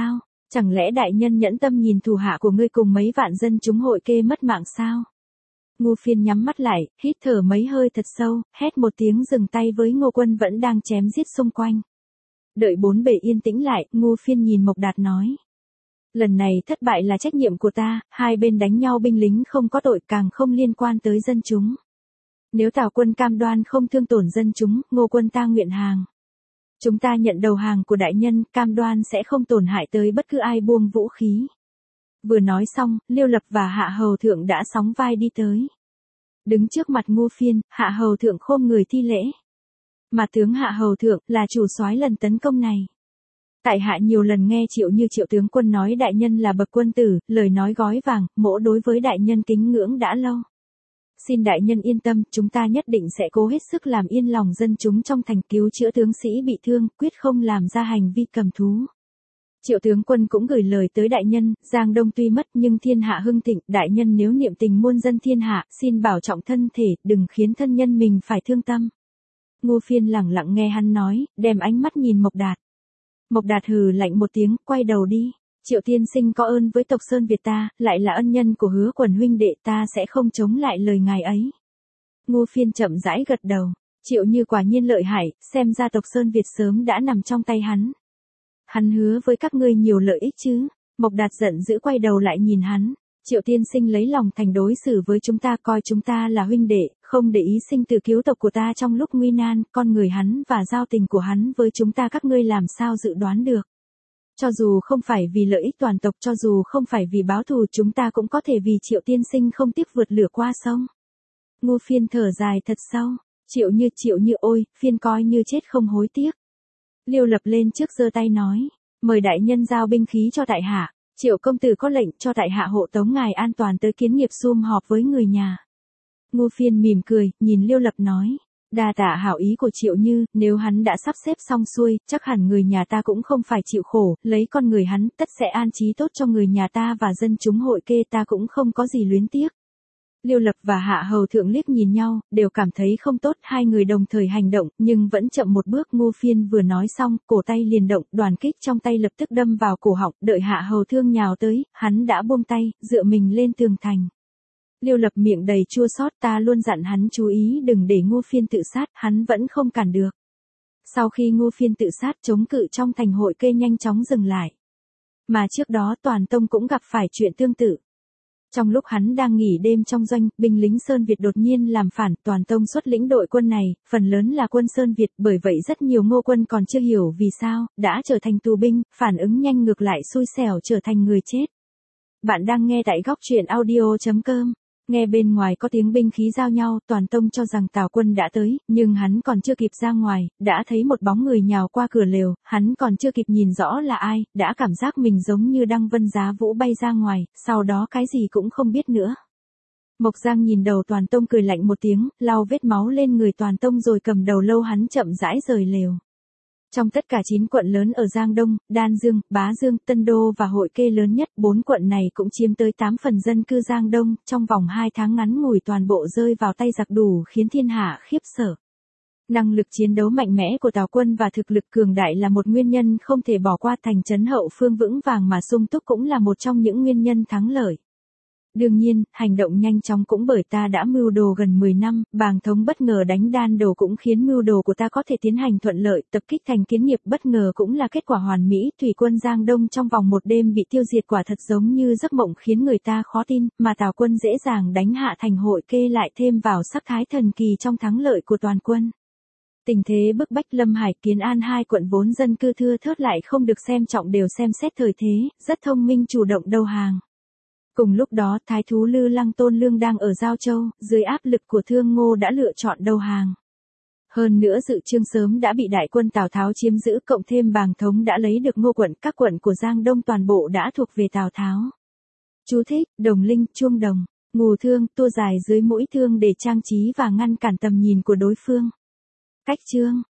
Chẳng lẽ đại nhân nhẫn tâm nhìn thủ hạ của ngươi cùng mấy vạn dân chúng hội kê mất mạng sao? Ngô Phiên nhắm mắt lại, hít thở mấy hơi thật sâu, hét một tiếng dừng tay với Ngô Quân vẫn đang chém giết xung quanh. Đợi bốn bề yên tĩnh lại, Ngô Phiên nhìn Mộc Đạt nói. Lần này thất bại là trách nhiệm của ta, hai bên đánh nhau binh lính không có tội càng không liên quan tới dân chúng. Nếu Tào quân cam đoan không thương tổn dân chúng, Ngô quân ta nguyện hàng. Chúng ta nhận đầu hàng của đại nhân, cam đoan sẽ không tổn hại tới bất cứ ai buông vũ khí. Vừa nói xong, Liêu Lập và Hạ Hầu Thượng đã sóng vai đi tới. Đứng trước mặt Ngô Phiên, Hạ Hầu Thượng khom người thi lễ. Mà tướng Hạ Hầu Thượng là chủ soái lần tấn công này. Tại hạ nhiều lần nghe Triệu Như Triệu tướng quân nói đại nhân là bậc quân tử, lời nói gói vàng, mỗ đối với đại nhân kính ngưỡng đã lâu. Xin đại nhân yên tâm, chúng ta nhất định sẽ cố hết sức làm yên lòng dân chúng trong thành, cứu chữa tướng sĩ bị thương, quyết không làm ra hành vi cầm thú. Triệu tướng quân cũng gửi lời tới đại nhân, Giang Đông tuy mất nhưng thiên hạ hưng thịnh, đại nhân nếu niệm tình muôn dân thiên hạ, xin bảo trọng thân thể, đừng khiến thân nhân mình phải thương tâm. Ngô Phiên lẳng lặng nghe hắn nói, đem ánh mắt nhìn Mộc Đạt. Mộc Đạt hừ lạnh một tiếng, quay đầu đi. Triệu tiên sinh có ơn với tộc Sơn Việt ta, lại là ân nhân của Hứa Quần huynh đệ, ta sẽ không chống lại lời ngài ấy. Ngô Phiên chậm rãi gật đầu. Triệu Như quả nhiên lợi hại, xem ra tộc Sơn Việt sớm đã nằm trong tay hắn. Hắn hứa với các ngươi nhiều lợi ích chứ. Mộc Đạt giận dữ quay đầu lại nhìn hắn. Triệu tiên sinh lấy lòng thành đối xử với chúng ta, coi chúng ta là huynh đệ, không để ý sinh tử cứu tộc của ta trong lúc nguy nan, con người hắn và giao tình của hắn với chúng ta các ngươi làm sao dự đoán được. Cho dù không phải vì lợi ích toàn tộc, cho dù không phải vì báo thù, chúng ta cũng có thể vì Triệu tiên sinh không tiếc vượt lửa qua sông. Ngô Phiên thở dài thật sâu. Triệu Như Triệu Như ôi, Phiên coi như chết không hối tiếc. Liêu Lập lên trước giơ tay nói, mời đại nhân giao binh khí cho tại hạ. Triệu công tử có lệnh cho tại hạ hộ tống ngài an toàn tới kiến nghiệp sum họp với người nhà. Ngô Phiên mỉm cười, nhìn Liêu Lập nói, đa tạ hảo ý của Triệu Như, nếu hắn đã sắp xếp xong xuôi, chắc hẳn người nhà ta cũng không phải chịu khổ, lấy con người hắn, tất sẽ an trí tốt cho người nhà ta và dân chúng hội kê, ta cũng không có gì luyến tiếc. Liêu Lập và Hạ Hầu Thượng liếc nhìn nhau, đều cảm thấy không tốt, hai người đồng thời hành động, nhưng vẫn chậm một bước. Ngô Phiên vừa nói xong, cổ tay liền động, đoàn kích trong tay lập tức đâm vào cổ họng, đợi Hạ Hầu Thương nhào tới, hắn đã buông tay, dựa mình lên tường thành. Liêu Lập miệng đầy chua xót, ta luôn dặn hắn chú ý đừng để Ngô Phiên tự sát, hắn vẫn không cản được. Sau khi Ngô Phiên tự sát, chống cự trong thành hội kê nhanh chóng dừng lại. Mà trước đó Toàn Tông cũng gặp phải chuyện tương tự. Trong lúc hắn đang nghỉ đêm trong doanh, binh lính Sơn Việt đột nhiên làm phản, Toàn Tông xuất lĩnh đội quân này, phần lớn là quân Sơn Việt, bởi vậy rất nhiều Ngô quân còn chưa hiểu vì sao, đã trở thành tù binh, phản ứng nhanh ngược lại xui xẻo trở thành người chết. Bạn đang nghe tại góc truyện audio chấm com. Nghe bên ngoài có tiếng binh khí giao nhau, Toàn Tông cho rằng Tào quân đã tới, nhưng hắn còn chưa kịp ra ngoài, đã thấy một bóng người nhào qua cửa lều, hắn còn chưa kịp nhìn rõ là ai, đã cảm giác mình giống như đăng vân giá vũ bay ra ngoài, sau đó cái gì cũng không biết nữa. Mộc Giang nhìn đầu Toàn Tông cười lạnh một tiếng, lau vết máu lên người Toàn Tông rồi cầm đầu lâu hắn chậm rãi rời lều. Trong tất cả chín quận lớn ở Giang Đông, Đan Dương, Bá Dương, Tân Đô và Hội Kê lớn nhất, bốn quận này cũng chiếm tới tám phần dân cư Giang Đông, trong vòng hai tháng ngắn ngủi toàn bộ rơi vào tay giặc đủ khiến thiên hạ khiếp sợ. Năng lực chiến đấu mạnh mẽ của Tào quân và thực lực cường đại là một nguyên nhân không thể bỏ qua, thành trấn hậu phương vững vàng mà sung túc cũng là một trong những nguyên nhân thắng lợi. Đương nhiên, hành động nhanh chóng cũng bởi ta đã mưu đồ gần mười năm, Bàng Thống bất ngờ đánh Đan Đồ cũng khiến mưu đồ của ta có thể tiến hành thuận lợi, tập kích thành kiến nghiệp bất ngờ cũng là kết quả hoàn mỹ, thủy quân Giang Đông trong vòng một đêm bị tiêu diệt quả thật giống như giấc mộng khiến người ta khó tin, mà Tào quân dễ dàng đánh hạ thành Hội Kê lại thêm vào sắc thái thần kỳ trong thắng lợi của toàn quân. Tình thế bức bách, Lâm Hải, Kiến An hai quận vốn dân cư thưa thớt lại không được xem trọng đều xem xét thời thế, rất thông minh chủ động đầu hàng. Cùng lúc đó, Thái thú Lư Lăng Tôn Lương đang ở Giao Châu, dưới áp lực của Thương Ngô đã lựa chọn đầu hàng. Hơn nữa Dự Trương sớm đã bị đại quân Tào Tháo chiếm giữ, cộng thêm Bàng Thống đã lấy được Ngô quận, các quận của Giang Đông toàn bộ đã thuộc về Tào Tháo. Chú thích: Đồng Linh, Chuông Đồng, Ngù Thương, tua dài dưới mũi thương để trang trí và ngăn cản tầm nhìn của đối phương. Cách chương